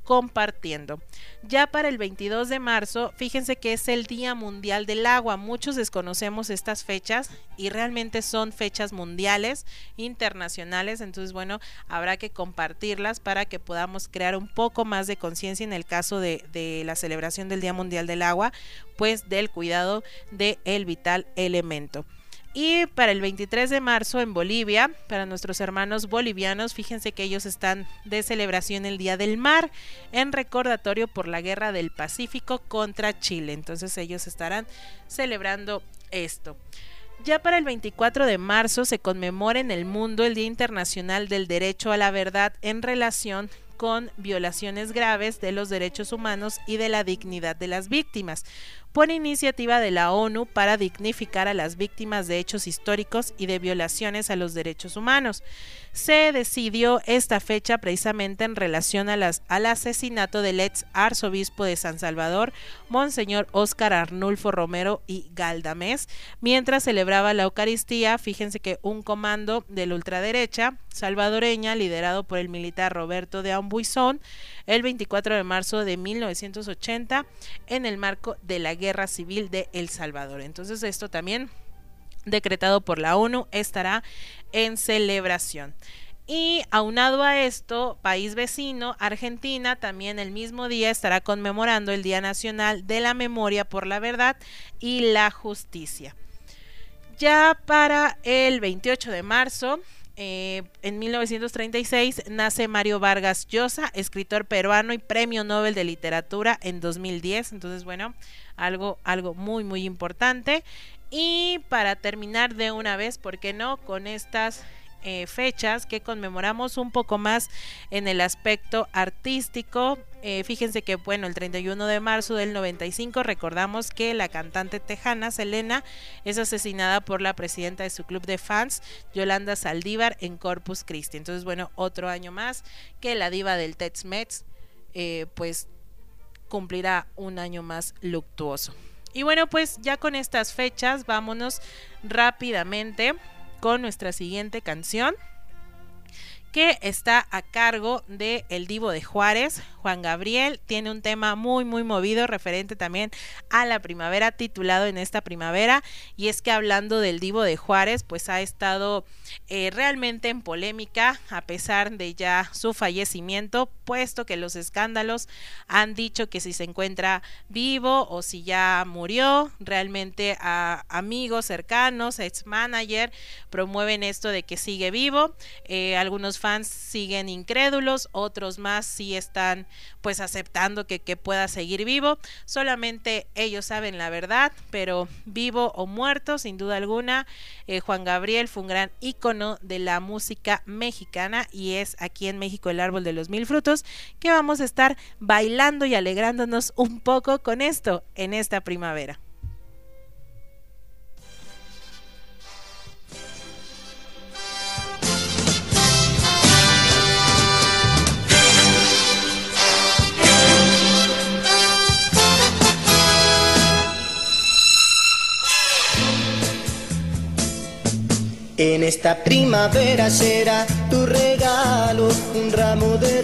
compartiendo. Ya para el veintidós de marzo, fíjense que es el Día Mundial del Agua. Muchos desconocemos estas fechas y realmente son fechas mundiales, internacionales, entonces bueno, habrá que compartirlas para que podamos crear un poco más de conciencia en el caso de, de la celebración del Día Mundial del Agua, pues del cuidado del vital elemento. Y para el veintitrés de marzo en Bolivia, para nuestros hermanos bolivianos, fíjense que ellos están de celebración el Día del Mar, en recordatorio por la Guerra del Pacífico contra Chile. Entonces ellos estarán celebrando esto. Ya para el veinticuatro de marzo se conmemora en el mundo el Día Internacional del Derecho a la Verdad en relación con violaciones graves de los derechos humanos y de la dignidad de las víctimas, por iniciativa de la ONU para dignificar a las víctimas de hechos históricos y de violaciones a los derechos humanos. Se decidió esta fecha precisamente en relación a las, al asesinato del ex arzobispo de San Salvador, Monseñor Óscar Arnulfo Romero y Galdamés, mientras celebraba la Eucaristía. Fíjense que un comando de la ultraderecha salvadoreña, liderado por el militar Roberto de Ambuizón, el veinticuatro de marzo de mil novecientos ochenta, en el marco de la Guerra Civil de El Salvador. Entonces esto también, decretado por la ONU, estará en celebración. Y aunado a esto, país vecino, Argentina, también el mismo día estará conmemorando el Día Nacional de la Memoria por la Verdad y la Justicia. Ya para el veintiocho de marzo, Eh, en mil novecientos treinta y seis nace Mario Vargas Llosa, escritor peruano y Premio Nobel de Literatura en dos mil diez. Entonces, bueno, algo, algo muy, muy importante. Y para terminar de una vez, ¿por qué no?, con estas eh, fechas que conmemoramos un poco más en el aspecto artístico. Eh, fíjense que, bueno, el treinta y uno de marzo del noventa y cinco recordamos que la cantante tejana Selena es asesinada por la presidenta de su club de fans, Yolanda Saldívar, en Corpus Christi. Entonces, bueno, otro año más que la diva del Tex-Mex eh, pues cumplirá un año más luctuoso. Y bueno, pues ya con estas fechas vámonos rápidamente con nuestra siguiente canción, que está a cargo de el Divo de Juárez, Juan Gabriel. Tiene un tema muy muy movido referente también a la primavera, titulado En esta primavera, y es que hablando del Divo de Juárez, pues ha estado eh, realmente en polémica a pesar de ya su fallecimiento, puesto que los escándalos han dicho que si se encuentra vivo o si ya murió. Realmente a amigos cercanos, ex manager, promueven esto de que sigue vivo. eh, algunos fans siguen incrédulos, otros más sí están pues aceptando que, que pueda seguir vivo. Solamente ellos saben la verdad, pero vivo o muerto, sin duda alguna, eh, Juan Gabriel fue un gran ícono de la música mexicana, y es aquí en México el árbol de los mil frutos que vamos a estar bailando y alegrándonos un poco con esto en esta primavera. En esta primavera será tu regalo un ramo de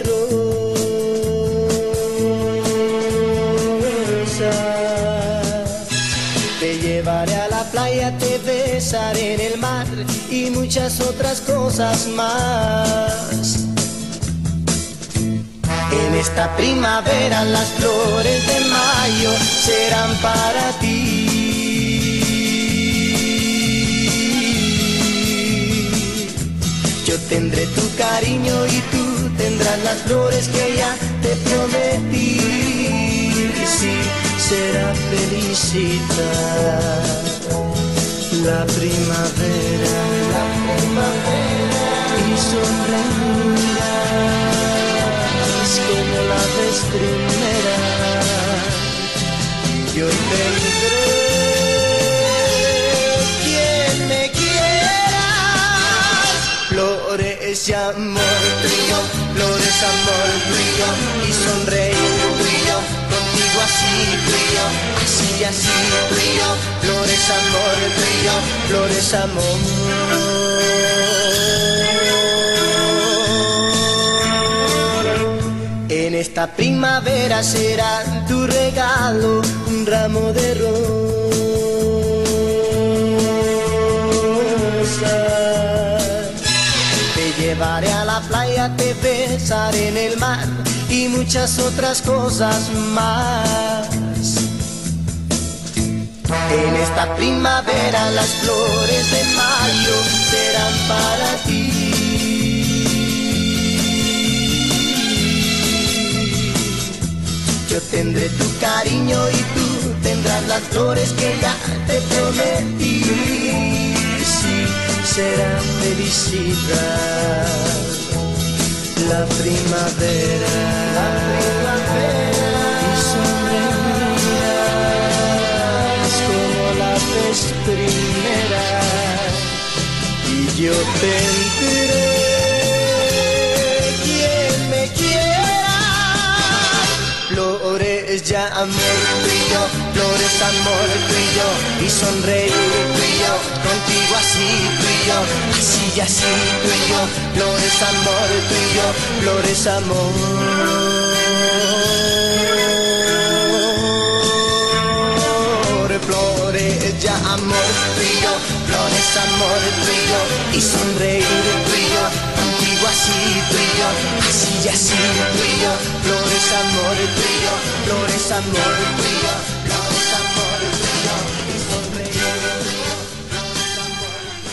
rosas. Te llevaré a la playa, te besaré en el mar y muchas otras cosas más. En esta primavera las flores de mayo serán para ti. Yo tendré tu cariño y tú tendrás las flores que ya te prometí. Sí, será felicidad la primavera, la primavera, y sonreirás como la vez primera. Y yo tendré quien me quiera. Flores de amor, brillo, flores amor, brillo, y sonreír, brillo, contigo así, brillo, así, así, brillo, flores amor, brillo, flores amor. En esta esta primavera será tu regalo un ramo de rosas. Te llevaré a la playa, te besaré en el mar y muchas otras cosas más. En esta primavera las flores de mayo serán para ti. Yo tendré tu cariño y tú tendrás las flores que ya te prometí. Sí, será felicidad la primavera, la primavera. Y sonreirás como la vez primera y yo tendré quien me quiera. Flores ya amor tú y yo, flores amor tú y yo, y sonreír tú y yo, contigo así tú y yo, así y así tú y yo, flores amor tú y yo, flores amor. Flores ya amor tú y yo, flores amor tú y yo, y sonreír tú y yo, contigo así tú y yo, así y así tú y yo, flores amor tú y yo, flores amor tú y yo, flores amor tú y yo, y sonreír tú y yo, flores amor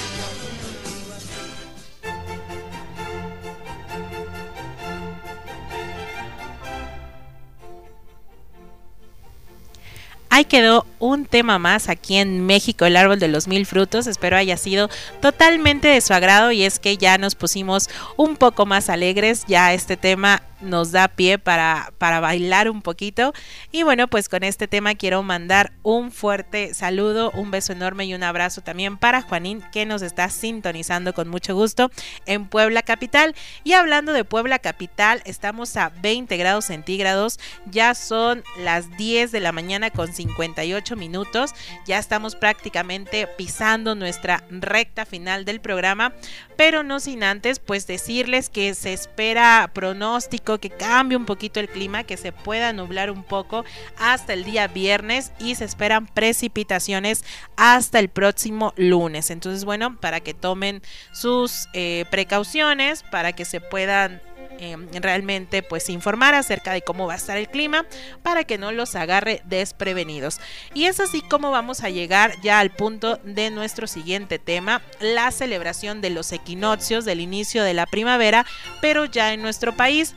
Ahí quedó un tema más aquí en México, el árbol de los mil frutos. Espero haya sido totalmente de su agrado, y es que ya nos pusimos un poco más alegres. Ya este tema nos da pie para, para bailar un poquito. Y bueno, pues con este tema quiero mandar un fuerte saludo, un beso enorme y un abrazo también para Juanín, que nos está sintonizando con mucho gusto en Puebla Capital. Y hablando de Puebla Capital, estamos a veinte grados centígrados, ya son las diez de la mañana con cincuenta y ocho minutos, ya estamos prácticamente pisando nuestra recta final del programa, pero no sin antes pues decirles que se espera pronóstico que cambie un poquito el clima, que se pueda nublar un poco hasta el día viernes, y se esperan precipitaciones hasta el próximo lunes. Entonces bueno, para que tomen sus eh, precauciones, para que se puedan Eh, realmente pues informar acerca de cómo va a estar el clima, para que no los agarre desprevenidos. Y es así como vamos a llegar ya al punto de nuestro siguiente tema, la celebración de los equinoccios, del inicio de la primavera, pero ya en nuestro país.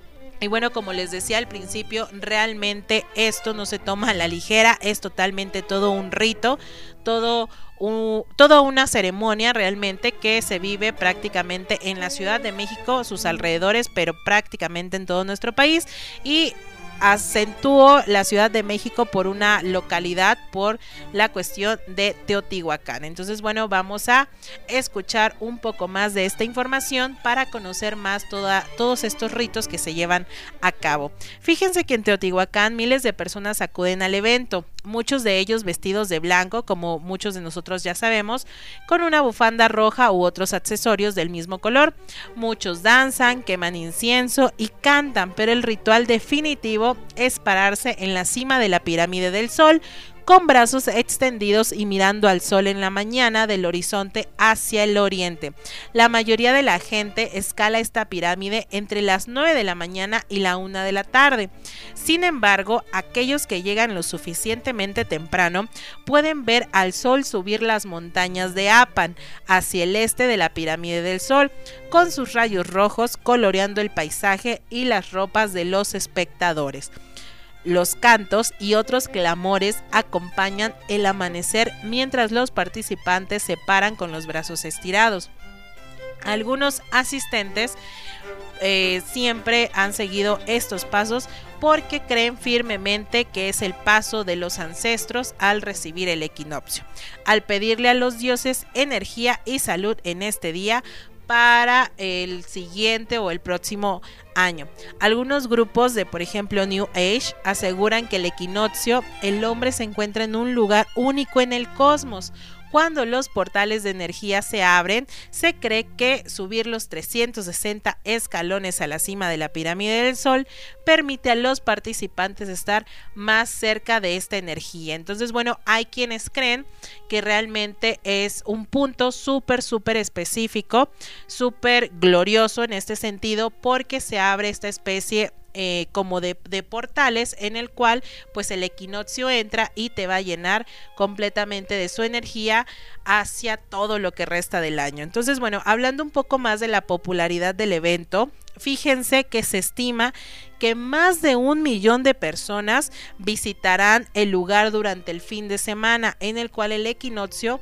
Y bueno, como les decía al principio, realmente esto no se toma a la ligera, es totalmente todo un rito, todo un, toda una ceremonia realmente que se vive prácticamente en la Ciudad de México, sus alrededores, pero prácticamente en todo nuestro país. Y acentuó la Ciudad de México por una localidad, por la cuestión de Teotihuacán. Entonces bueno, vamos a escuchar un poco más de esta información para conocer más toda, todos estos ritos que se llevan a cabo. Fíjense que en Teotihuacán miles de personas acuden al evento, muchos de ellos vestidos de blanco, como muchos de nosotros ya sabemos, con una bufanda roja u otros accesorios del mismo color. Muchos danzan, queman incienso y cantan, pero el ritual definitivo es pararse en la cima de la pirámide del Sol, con brazos extendidos y mirando al sol en la mañana del horizonte hacia el oriente. La mayoría de la gente escala esta pirámide entre las nueve de la mañana y la una de la tarde. Sin embargo, aquellos que llegan lo suficientemente temprano pueden ver al sol subir las montañas de Apan hacia el este de la pirámide del Sol, con sus rayos rojos coloreando el paisaje y las ropas de los espectadores. Los cantos y otros clamores acompañan el amanecer mientras los participantes se paran con los brazos estirados. Algunos asistentes eh, siempre han seguido estos pasos porque creen firmemente que es el paso de los ancestros al recibir el equinoccio, al pedirle a los dioses energía y salud en este día para el siguiente o el próximo año. Algunos grupos de, por ejemplo, New Age aseguran que el equinoccio, el hombre se encuentra en un lugar único en el cosmos. Cuando los portales de energía se abren, se cree que subir los trescientos sesenta escalones a la cima de la pirámide del Sol permite a los participantes estar más cerca de esta energía. Entonces, bueno, hay quienes creen que realmente es un punto súper, súper específico, súper glorioso en este sentido, porque se abre esta especie Eh, como de, de portales en el cual pues el equinoccio entra y te va a llenar completamente de su energía hacia todo lo que resta del año. Entonces, bueno, hablando un poco más de la popularidad del evento, fíjense que se estima que más de un millón de personas visitarán el lugar durante el fin de semana, en el cual el equinoccio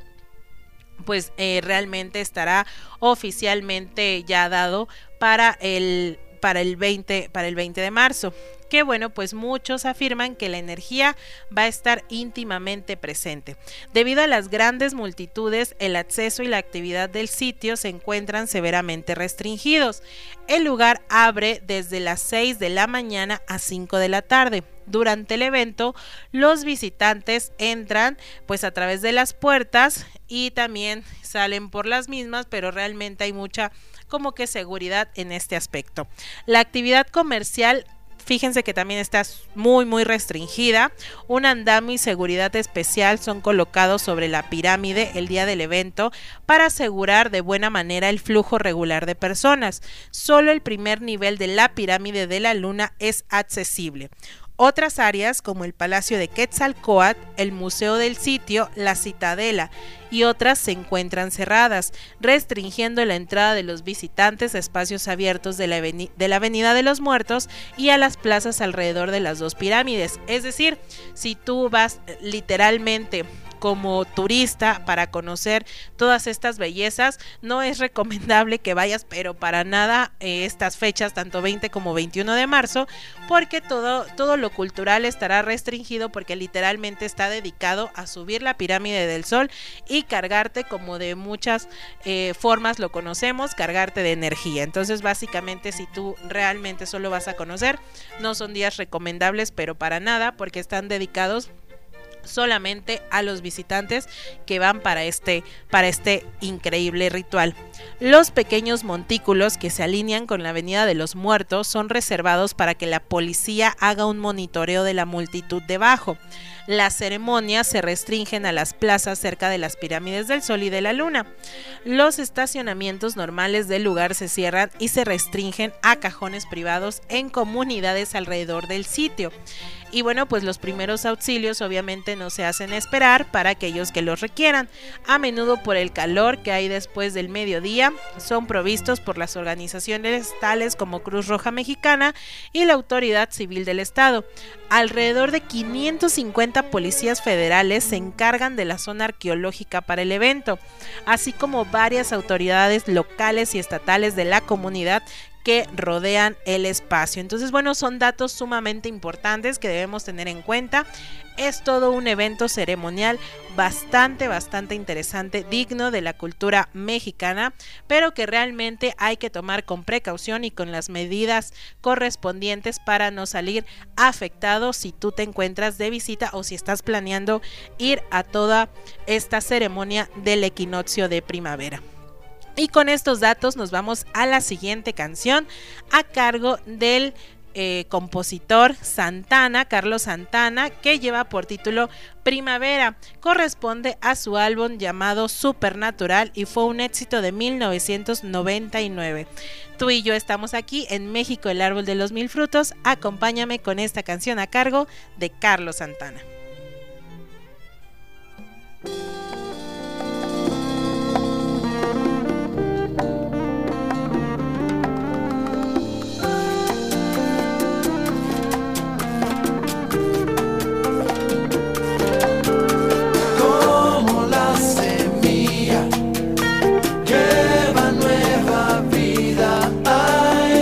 pues eh, realmente estará oficialmente ya dado para el para el veinte para el veinte de marzo. Que bueno, pues muchos afirman que la energía va a estar íntimamente presente. Debido a las grandes multitudes, el acceso y la actividad del sitio se encuentran severamente restringidos. El lugar abre desde las seis de la mañana a cinco de la tarde. Durante el evento, los visitantes entran pues a través de las puertas y también salen por las mismas, pero realmente hay mucha como que seguridad en este aspecto. La actividad comercial, fíjense que también está muy muy restringida. Un andamio y seguridad especial son colocados sobre la pirámide el día del evento para asegurar de buena manera el flujo regular de personas. Solo el primer nivel de la pirámide de la luna es accesible. Otras áreas como el Palacio de Quetzalcóatl, el Museo del Sitio, la Citadela y otras se encuentran cerradas, restringiendo la entrada de los visitantes a espacios abiertos de la, de la Avenida de los Muertos y a las plazas alrededor de las dos pirámides. Es decir, si tú vas literalmente como turista para conocer todas estas bellezas, no es recomendable que vayas, pero para nada eh, estas fechas, tanto veinte como veintiuno de marzo, porque todo, todo lo cultural estará restringido, porque literalmente está dedicado a subir la pirámide del Sol y cargarte, como de muchas eh, formas lo conocemos, cargarte de energía. Entonces básicamente, si tú realmente solo vas a conocer, no son días recomendables, pero para nada, porque están dedicados solamente a los visitantes que van para este, para este increíble ritual. Los pequeños montículos que se alinean con la Avenida de los Muertos son reservados para que la policía haga un monitoreo de la multitud debajo. Las ceremonias se restringen a las plazas cerca de las pirámides del Sol y de la Luna. Los estacionamientos normales del lugar se cierran y se restringen a cajones privados en comunidades alrededor del sitio. Y bueno, pues los primeros auxilios obviamente no se hacen esperar para aquellos que los requieran. A menudo, por el calor que hay después del mediodía, son provistos por las organizaciones tales como Cruz Roja Mexicana y la Autoridad Civil del Estado. Alrededor de quinientos cincuenta policías federales se encargan de la zona arqueológica para el evento, así como varias autoridades locales y estatales de la comunidad que rodean el espacio. Entonces, bueno, son datos sumamente importantes que debemos tener en cuenta. Es todo un evento ceremonial bastante, bastante interesante, digno de la cultura mexicana, pero que realmente hay que tomar con precaución y con las medidas correspondientes para no salir afectado si tú te encuentras de visita o si estás planeando ir a toda esta ceremonia del equinoccio de primavera. Y con estos datos nos vamos a la siguiente canción, a cargo del eh, compositor Santana, Carlos Santana, que lleva por título Primavera. Corresponde a su álbum llamado Supernatural y fue un éxito de mil novecientos noventa y nueve. Tú y yo estamos aquí en México, el árbol de los mil frutos. Acompáñame con esta canción a cargo de Carlos Santana.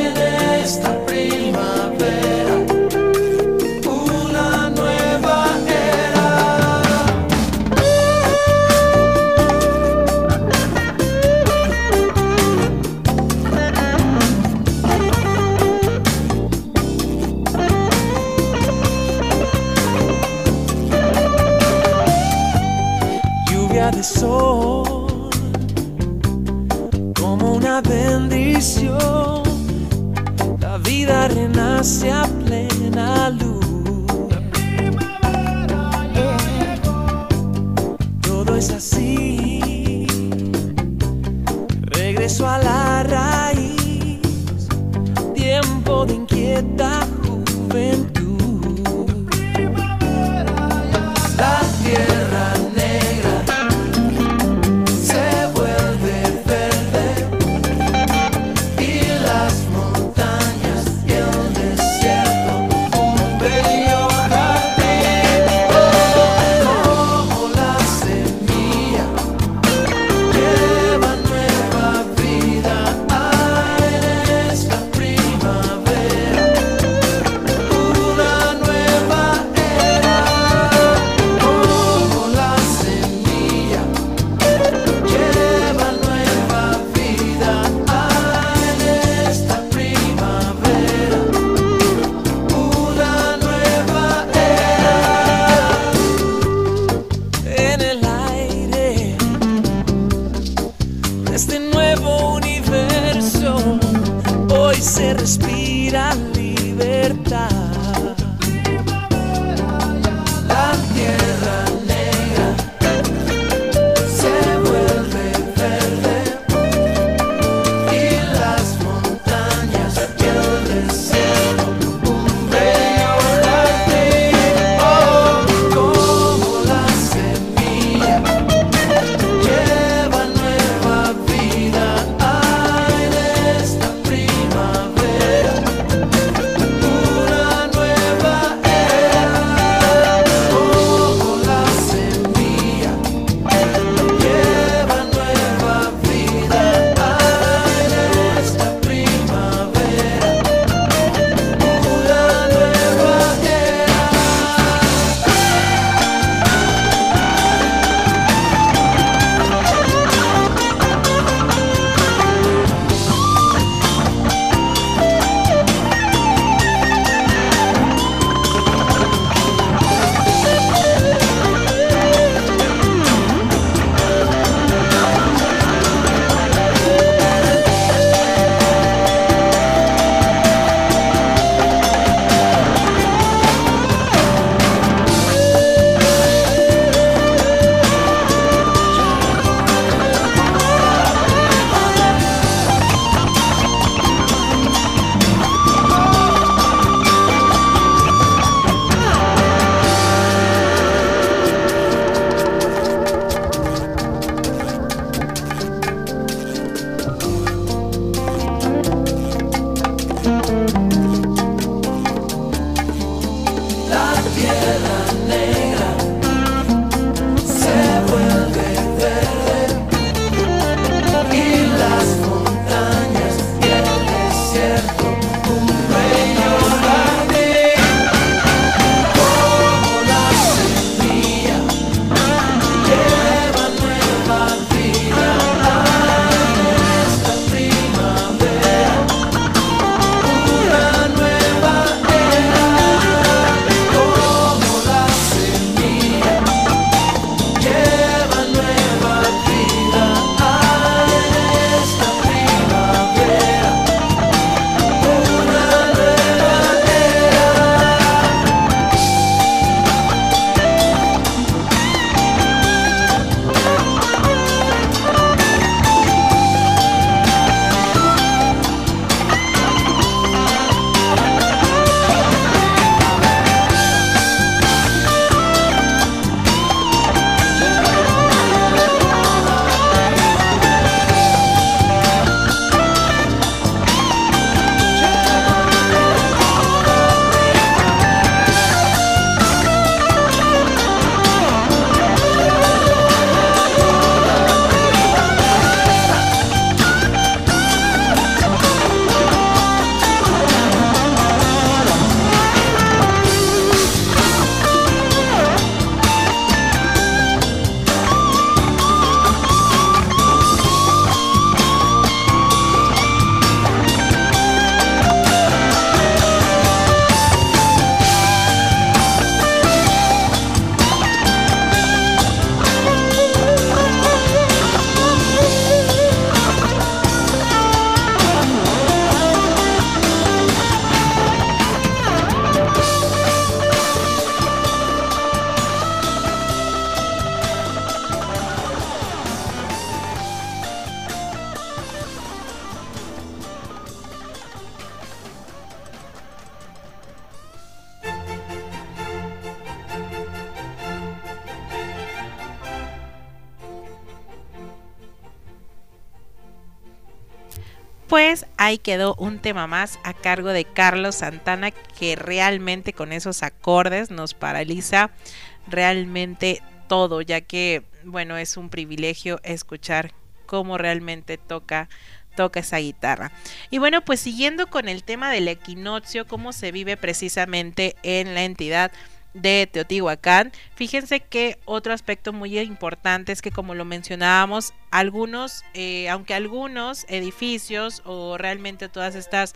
Una nueva corazón como una bendición. La vida renace a plena luz. Todo es así. Regreso a la raíz. Tiempo de inquieta juventud. La tierra negra se vuelve verde y las montañas y el desierto un bello jardín. Oh, como la semilla lleva nueva vida en esta primavera, una nueva era. Como la semilla lleva nueva vida en esta primavera, una nueva era. En el aire de este nuevo universo hoy se respira libertad. La tierra negra se vuelve verde y las montañas y el desierto un bello jardín. Oh, como la semilla lleva nueva vida en esta primavera, una pues ahí quedó un tema más a cargo de Carlos Santana, que realmente con esos acordes nos paraliza realmente todo, ya que, bueno, es un privilegio escuchar cómo realmente toca toca esa guitarra. Y bueno, pues siguiendo con el tema del equinoccio, cómo se vive precisamente en la entidad de Teotihuacán, fíjense que otro aspecto muy importante es que, como lo mencionábamos, algunos, eh, aunque algunos edificios o realmente todas estas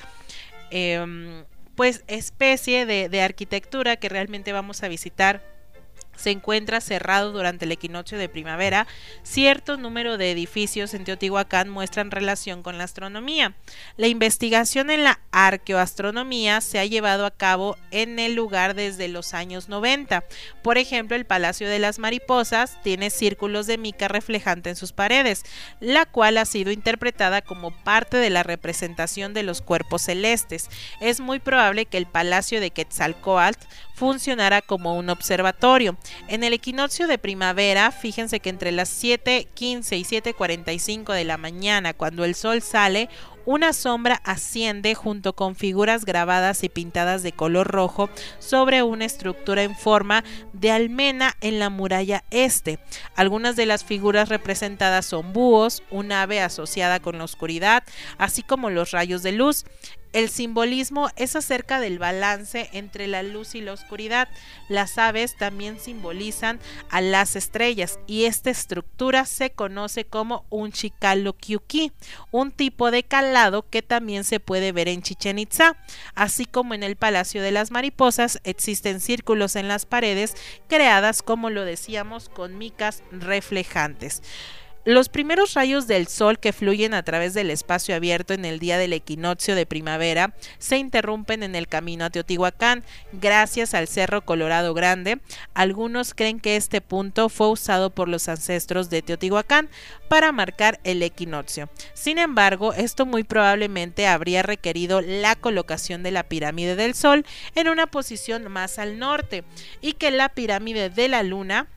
eh, pues especie de, de arquitectura que realmente vamos a visitar se encuentra cerrado durante el equinoccio de primavera, cierto número de edificios en Teotihuacán muestran relación con la astronomía. La investigación en la arqueoastronomía se ha llevado a cabo en el lugar desde los años noventa. Por ejemplo, el Palacio de las Mariposas tiene círculos de mica reflejante en sus paredes, la cual ha sido interpretada como parte de la representación de los cuerpos celestes. Es muy probable que el Palacio de Quetzalcóatl funcionara como un observatorio. En el equinoccio de primavera, fíjense que entre las siete quince y siete cuarenta y cinco de la mañana, cuando el sol sale, una sombra asciende junto con figuras grabadas y pintadas de color rojo sobre una estructura en forma de almena en la muralla este. Algunas de las figuras representadas son búhos, un ave asociada con la oscuridad, así como los rayos de luz. El simbolismo es acerca del balance entre la luz y la oscuridad. Las aves también simbolizan a las estrellas y esta estructura se conoce como un Xicaloquiuqui, un tipo de calado que también se puede ver en Chichén Itzá. Así como en el Palacio de las Mariposas existen círculos en las paredes creadas, como lo decíamos, con micas reflejantes. Los primeros rayos del sol que fluyen a través del espacio abierto en el día del equinoccio de primavera se interrumpen en el camino a Teotihuacán gracias al Cerro Colorado Grande. Algunos creen que este punto fue usado por los ancestros de Teotihuacán para marcar el equinoccio. Sin embargo, esto muy probablemente habría requerido la colocación de la pirámide del Sol en una posición más al norte y que la pirámide de la Luna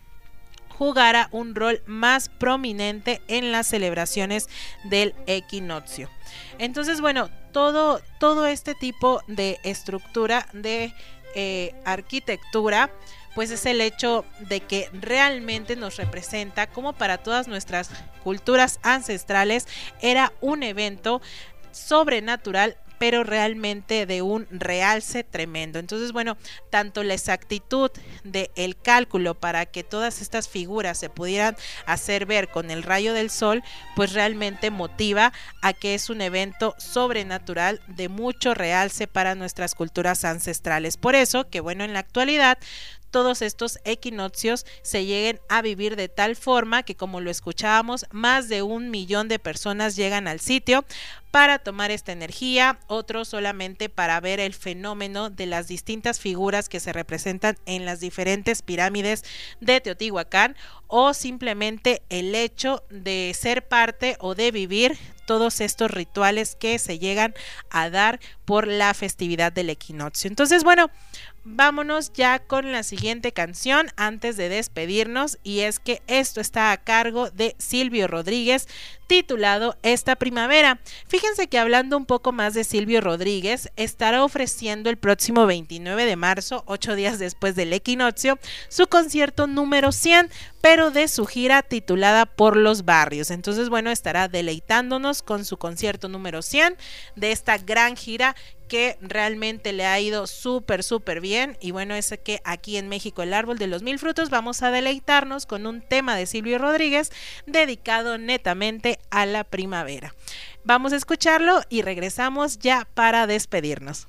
jugara un rol más prominente en las celebraciones del equinoccio. Entonces, bueno, todo, todo este tipo de estructura de eh, arquitectura, pues es el hecho de que realmente nos representa como para todas nuestras culturas ancestrales era un evento sobrenatural, pero realmente de un realce tremendo. Entonces, bueno, tanto la exactitud del cálculo para que todas estas figuras se pudieran hacer ver con el rayo del sol, pues realmente motiva a que es un evento sobrenatural de mucho realce para nuestras culturas ancestrales. Por eso que, bueno, en la actualidad todos estos equinoccios se lleguen a vivir de tal forma que, como lo escuchábamos, más de un millón de personas llegan al sitio para tomar esta energía, otros solamente para ver el fenómeno de las distintas figuras que se representan en las diferentes pirámides de Teotihuacán, o simplemente el hecho de ser parte o de vivir todos estos rituales que se llegan a dar por la festividad del equinoccio. Entonces, bueno, vámonos ya con la siguiente canción antes de despedirnos, y es que esto está a cargo de Silvio Rodríguez, titulado Esta Primavera. Fíjense que, hablando un poco más de Silvio Rodríguez, estará ofreciendo el próximo veintinueve de marzo, ocho días después del equinoccio, su concierto número cien, pero de su gira titulada Por los Barrios. Entonces, bueno, estará deleitándonos con su concierto número cien de esta gran gira que realmente le ha ido súper súper bien. Y bueno, es que aquí en México, el árbol de los mil frutos, vamos a deleitarnos con un tema de Silvio Rodríguez dedicado netamente a la primavera. Vamos a escucharlo y regresamos ya para despedirnos.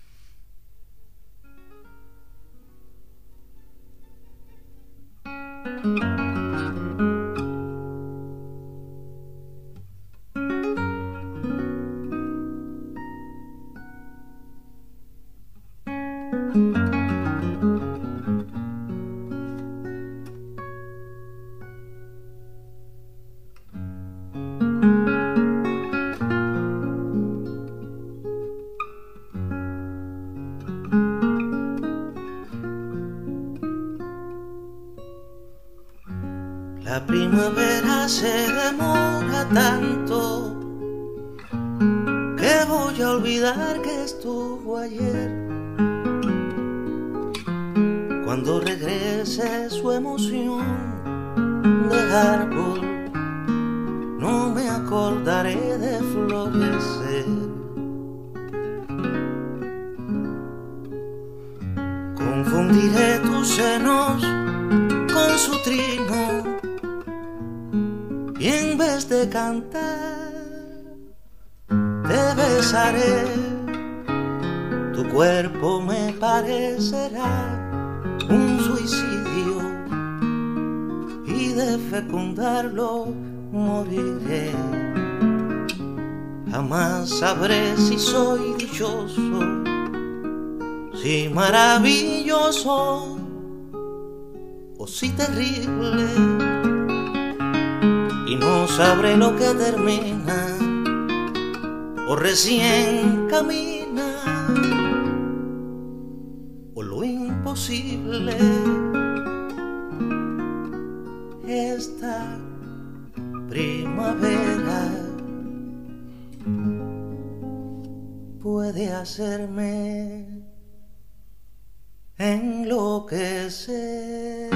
La primavera se demora tanto que olvidar que estuvo ayer. Cuando regrese su emoción de árbol, no me acordaré de florecer. Confundiré tus senos con su trino y en vez de cantar te besaré. Tu cuerpo me parecerá un suicidio y de fecundarlo moriré. Jamás sabré si soy dichoso, si maravilloso o si terrible, y no sabré lo que termina o recién camina o lo imposible. Esta primavera puede hacerme enloquecer.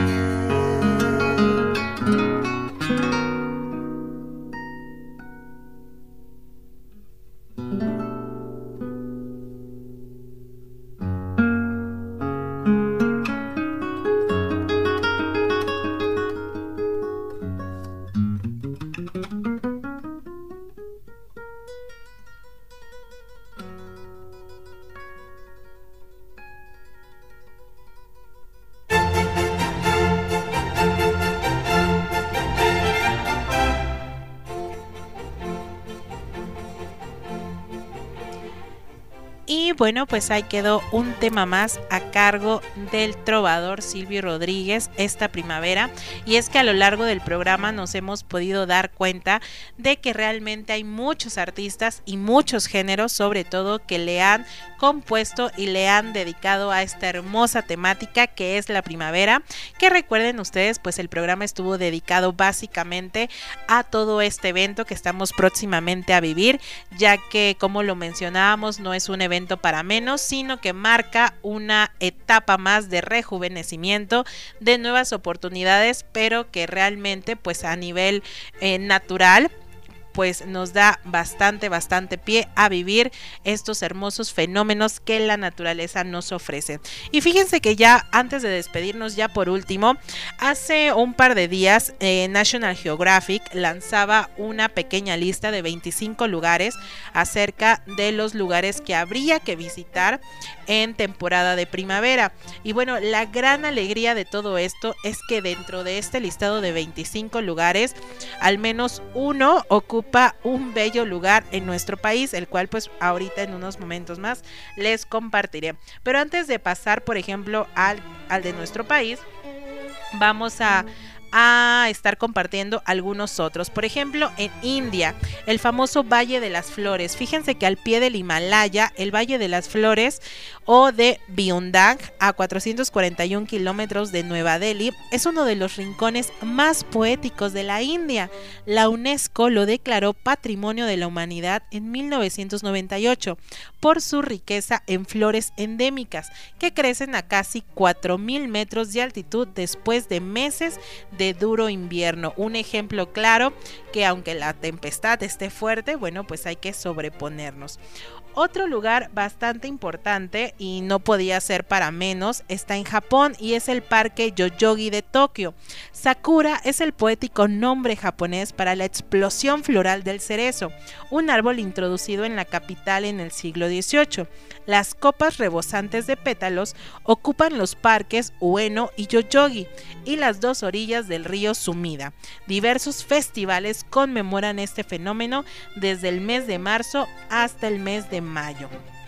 Y bueno, pues ahí quedó un tema más a cargo del trovador Silvio Rodríguez esta primavera. Y es que a lo largo del programa nos hemos podido dar cuenta de que realmente hay muchos artistas y muchos géneros, sobre todo, que le han compuesto y le han dedicado a esta hermosa temática que es la primavera. Que recuerden ustedes, pues el programa estuvo dedicado básicamente a todo este evento que estamos próximamente a vivir, ya que, como lo mencionábamos, no es un evento para menos, sino que marca una etapa más de rejuvenecimiento, de nuevas oportunidades, pero que realmente pues a nivel eh, natural pues nos da bastante, bastante pie a vivir estos hermosos fenómenos que la naturaleza nos ofrece. Y fíjense que ya antes de despedirnos, ya por último, hace un par de días eh, National Geographic lanzaba una pequeña lista de veinticinco lugares acerca de los lugares que habría que visitar en temporada de primavera. Y bueno, la gran alegría de todo esto es que dentro de este listado de veinticinco lugares, al menos uno ocupa un bello lugar en nuestro país, el cual pues ahorita en unos momentos más les compartiré. Pero antes de pasar, por ejemplo, al, al de nuestro país, vamos a a estar compartiendo algunos otros. Por ejemplo, en India, el famoso Valle de las Flores. Fíjense que al pie del Himalaya, el Valle de las Flores o de Byundang, a cuatrocientos cuarenta y un kilómetros de Nueva Delhi, es uno de los rincones más poéticos de la India. La UNESCO lo declaró Patrimonio de la Humanidad en mil novecientos noventa y ocho por su riqueza en flores endémicas que crecen a casi cuatro mil metros de altitud después de meses de de duro invierno. Un ejemplo claro que aunque la tempestad esté fuerte, bueno, pues hay que sobreponernos. Otro lugar bastante importante y no podía ser para menos está en Japón y es el Parque Yoyogi de Tokio. Sakura es el poético nombre japonés para la explosión floral del cerezo, un árbol introducido en la capital en el siglo dieciocho. Las copas rebosantes de pétalos ocupan los parques Ueno y Yoyogi y las dos orillas del río Sumida. Diversos festivales conmemoran este fenómeno desde el mes de marzo hasta el mes de mayo.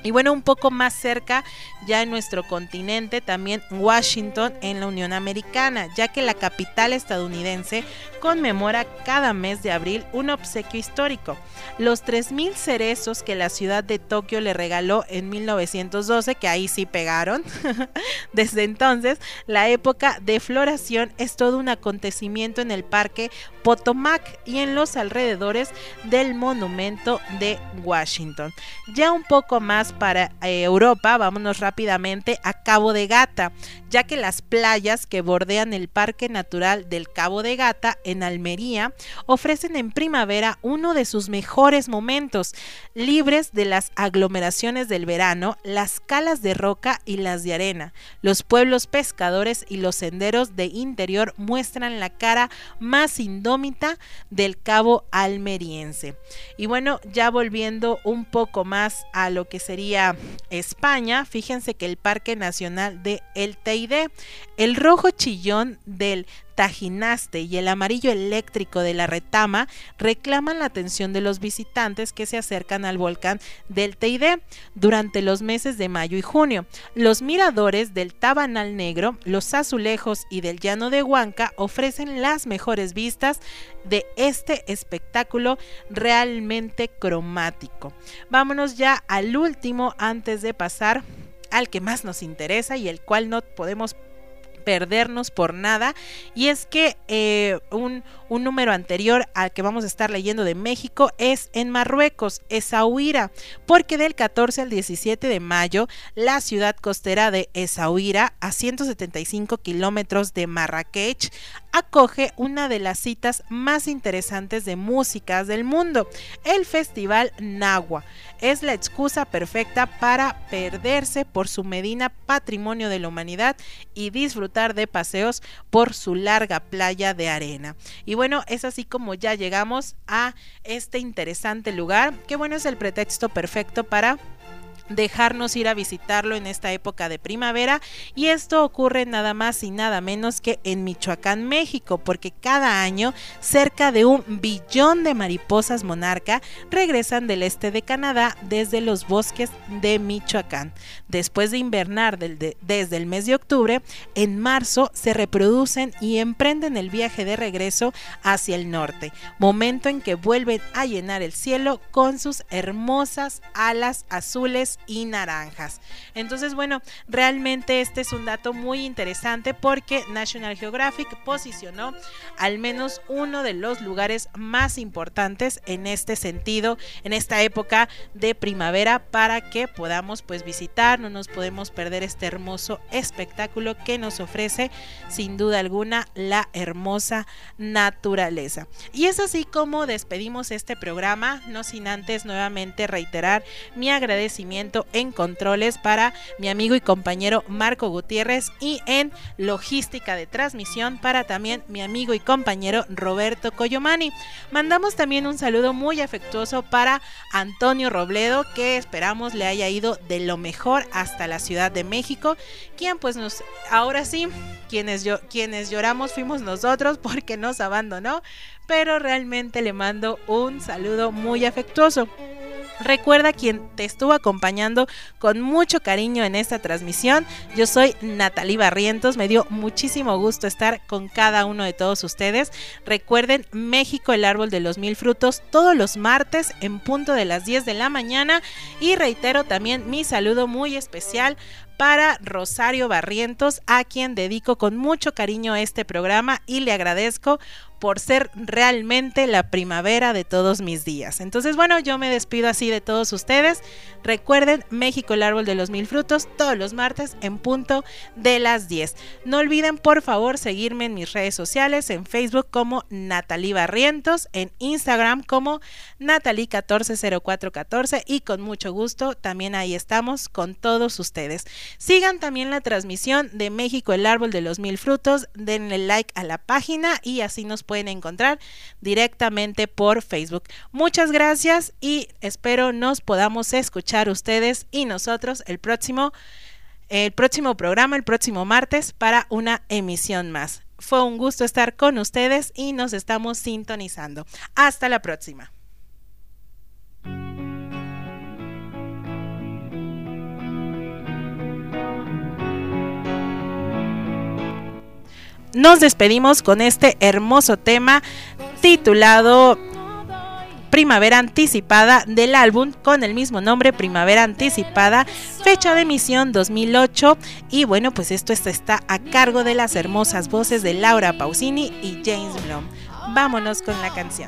Y bueno, un poco más cerca, ya en nuestro continente, también Washington en la Unión Americana, ya que la capital estadounidense conmemora cada mes de abril un obsequio histórico. Los tres mil cerezos que la ciudad de Tokio le regaló en mil novecientos doce, que ahí sí pegaron. Desde entonces, la época de floración es todo un acontecimiento en el Parque Potomac y en los alrededores del monumento de Washington. Ya un poco más para eh, Europa, vámonos rápidamente a Cabo de Gata, ya que las playas que bordean el Parque Natural del Cabo de Gata en Almería ofrecen en primavera uno de sus mejores momentos, libres de las aglomeraciones del verano, las calas de roca y las de arena. Los pueblos pescadores y los senderos de interior muestran la cara más indómita del Cabo almeriense. Y bueno, ya volviendo un poco más a lo que sería España, fíjense que el Parque Nacional de El Teide, el rojo chillón del Tajinaste y el amarillo eléctrico de la Retama reclaman la atención de los visitantes que se acercan al volcán del Teide durante los meses de mayo y junio. Los miradores del Tabanal Negro, los azulejos y del Llano de Huanca ofrecen las mejores vistas de este espectáculo realmente cromático. Vámonos ya al último antes de pasar al que más nos interesa y el cual no podemos perdernos por nada, y es que eh, un, un número anterior al que vamos a estar leyendo de México es en Marruecos, Essaouira, porque del catorce al diecisiete de mayo la ciudad costera de Essaouira, a ciento setenta y cinco kilómetros de Marrakech, acoge una de las citas más interesantes de músicas del mundo, el Festival Nahua. Es la excusa perfecta para perderse por su Medina Patrimonio de la Humanidad y disfrutar de paseos por su larga playa de arena. Y bueno, es así como ya llegamos a este interesante lugar, que bueno, es el pretexto perfecto para dejarnos ir a visitarlo en esta época de primavera, y esto ocurre nada más y nada menos que en Michoacán, México, porque cada año cerca de un billón de mariposas monarca regresan del este de Canadá desde los bosques de Michoacán. Después de invernar del de, desde el mes de octubre, en marzo se reproducen y emprenden el viaje de regreso hacia el norte, momento en que vuelven a llenar el cielo con sus hermosas alas azules y naranjas. Entonces, bueno, realmente este es un dato muy interesante porque National Geographic posicionó al menos uno de los lugares más importantes en este sentido, en esta época de primavera, para que podamos pues visitar. No nos podemos perder este hermoso espectáculo que nos ofrece sin duda alguna la hermosa naturaleza. Y es así como despedimos este programa, no sin antes nuevamente reiterar mi agradecimiento en controles para mi amigo y compañero Marco Gutiérrez, y en logística de transmisión para también mi amigo y compañero Roberto Coyomani. Mandamos también un saludo muy afectuoso para Antonio Robledo, que esperamos le haya ido de lo mejor hasta la Ciudad de México, quien pues nos, ahora sí, quienes, yo, quienes lloramos fuimos nosotros porque nos abandonó, pero realmente le mando un saludo muy afectuoso. Recuerda quien te estuvo acompañando con mucho cariño en esta transmisión. Yo soy Natalie Barrientos, me dio muchísimo gusto estar con cada uno de todos ustedes. Recuerden, México, el árbol de los mil frutos, todos los martes en punto de las diez de la mañana, y reitero también mi saludo muy especial para Rosario Barrientos, a quien dedico con mucho cariño este programa y le agradezco por ser realmente la primavera de todos mis días. Entonces, bueno, yo me despido así de todos ustedes. Recuerden, México, el árbol de los mil frutos, todos los martes en punto de las diez. No olviden, por favor, seguirme en mis redes sociales, en Facebook como Natalie Barrientos, en Instagram como Natalie catorce cero cuatro catorce, y con mucho gusto también ahí estamos con todos ustedes. Sigan también la transmisión de México, el árbol de los mil frutos, denle like a la página y así nos pueden encontrar directamente por Facebook. Muchas gracias y espero nos podamos escuchar ustedes y nosotros el próximo, el próximo programa, el próximo martes, para una emisión más. Fue un gusto estar con ustedes y nos estamos sintonizando. Hasta la próxima. nos despedimos con este hermoso tema titulado Primavera Anticipada, del álbum con el mismo nombre, Primavera Anticipada, fecha de emisión dos mil ocho. Y bueno, pues esto está a cargo de las hermosas voces de Laura Pausini y James Blum. Vámonos con la canción.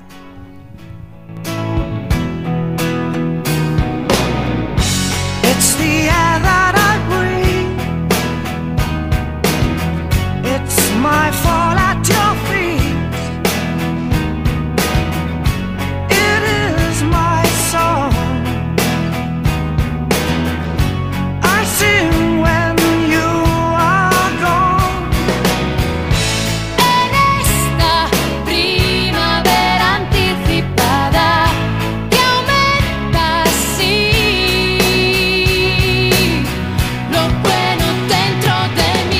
It's the air that I breathe. It's my fall at your feet. It is my song. I sing when you are gone. En esta primavera anticipada que aumenta así lo bueno dentro de mí.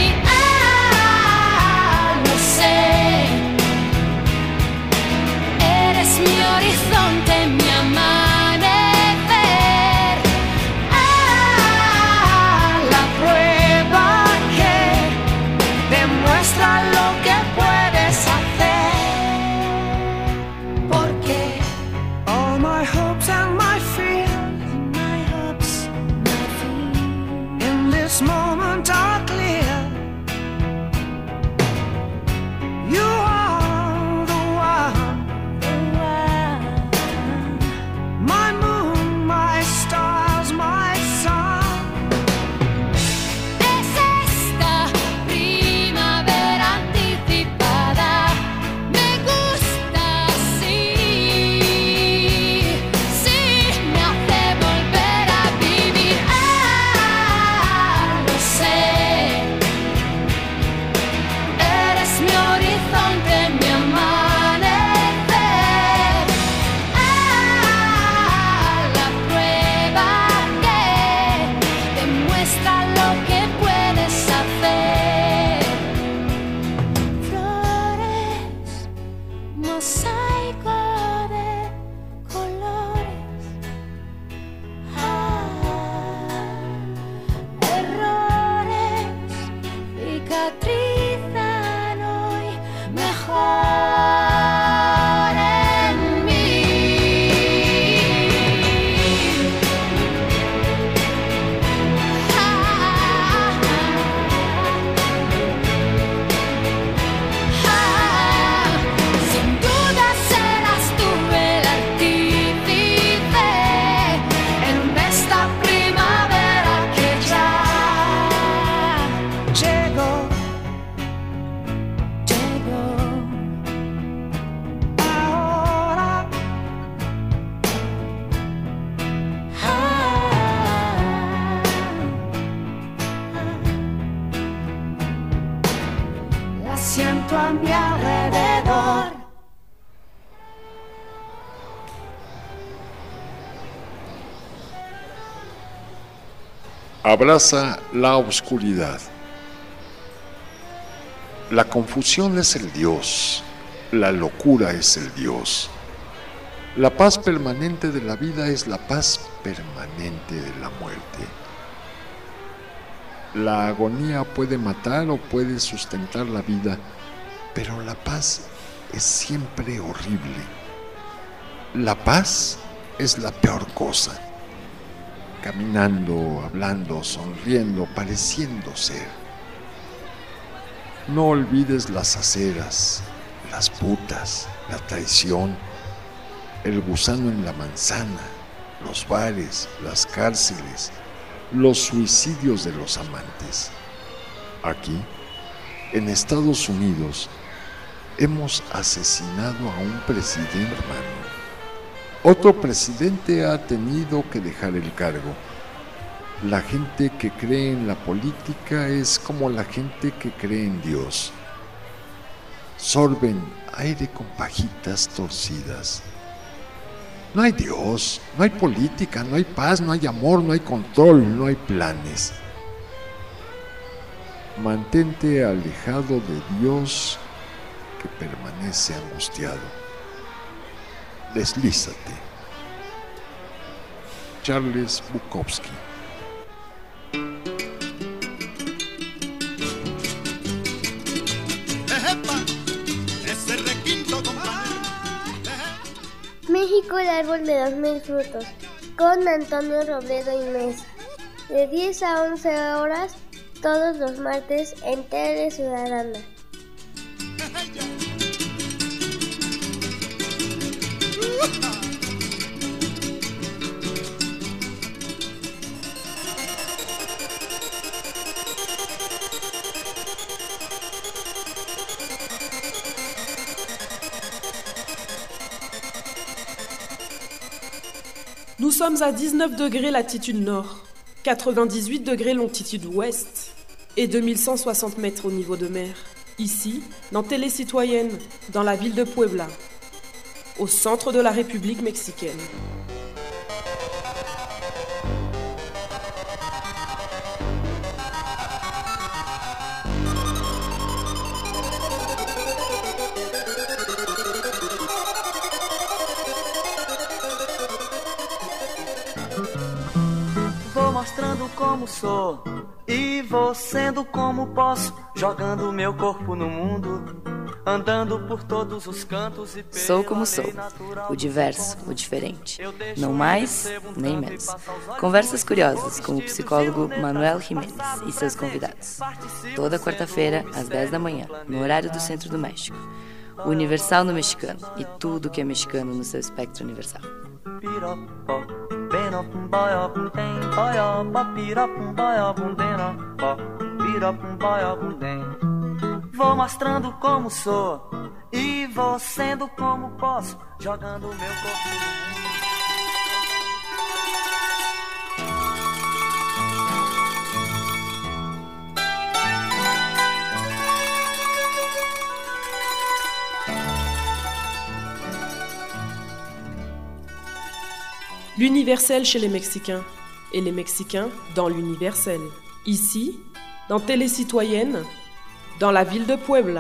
Ah, lo sé. Eres mi horizonte, mi amanecer. Ah, la prueba que demuestra lo que puedes hacer. Porque All my hopes and my fears my hopes, my fears, in this moment are clear. You are the one, my moon, my stars, my sun. es esta primavera anticipada. Me gusta así, sí, me hace volver a vivir. Ah, lo sé. Eres mi horizonte, mi amanecer. Ah, la prueba que demuestra lo que puedes hacer. Flores, mosaico de colores. Ah, errores cicatrizan hoy mejor en mí. Ah, ah, sin duda serás tú el artífice en esta primavera que ya Llegó, llegó. ahora Ah, la siento a mi alrededor. Abraza la oscuridad. La confusión es el Dios, la locura es el Dios. La paz permanente de la vida es la paz permanente de la muerte. La agonía puede matar o puede sustentar la vida, pero la paz es siempre horrible. La paz es la peor cosa. Caminando, hablando, sonriendo, pareciendo ser. No olvides las aceras, las putas, la traición, el gusano en la manzana, los bares, las cárceles, los suicidios de los amantes. Aquí, en Estados Unidos, hemos asesinado a un presidente, hermano. Otro presidente ha tenido que dejar el cargo. La gente que cree en la política es como la gente que cree en Dios. Sorben aire con pajitas torcidas. No hay Dios, no hay política, no hay paz, no hay amor, no hay control, no hay planes. Mantente alejado de Dios que permanece angustiado. Deslízate. Charles Bukowski. Hey, México, el árbol de los mil frutos, con Antonio Robledo y Mesa, de diez a once horas, todos los martes en Tele Ciudadana. Nous sommes à dix-neuf degrés latitude nord, quatre-vingt-dix-huit degrés longitude ouest et deux mille cent soixante mètres au niveau de mer. Ici, dans Télé Citoyenne, dans la ville de Puebla, au centre de la République mexicaine. Vou mostrando como sou e vou sendo como posso, jogando meu corpo no mundo, andando por todos os cantos e Sou como sou, o diverso, o diferente, não mais nem menos. Conversas curiosas com o psicólogo Manuel Jiménez e seus convidados. Toda quarta-feira, às dez da manhã, no horário do Centro do México. O Universal no mexicano e tudo que é mexicano no seu espectro universal. Vou mostrando como sou e vou sendo como posso, jogando meu corpo no mundo. L'universel chez les Mexicains et les Mexicains dans l'universel. Ici, dans Télé Citoyenne, dans la ville de Puebla.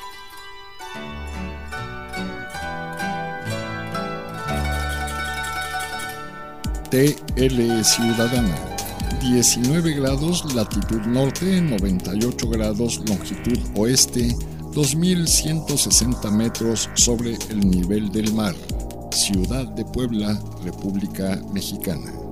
T L Ciudadana, diecinueve grados latitud norte, noventa y ocho grados longitud oeste, dos mil ciento sesenta metros sobre el nivel del mar. Ciudad de Puebla, República Mexicana.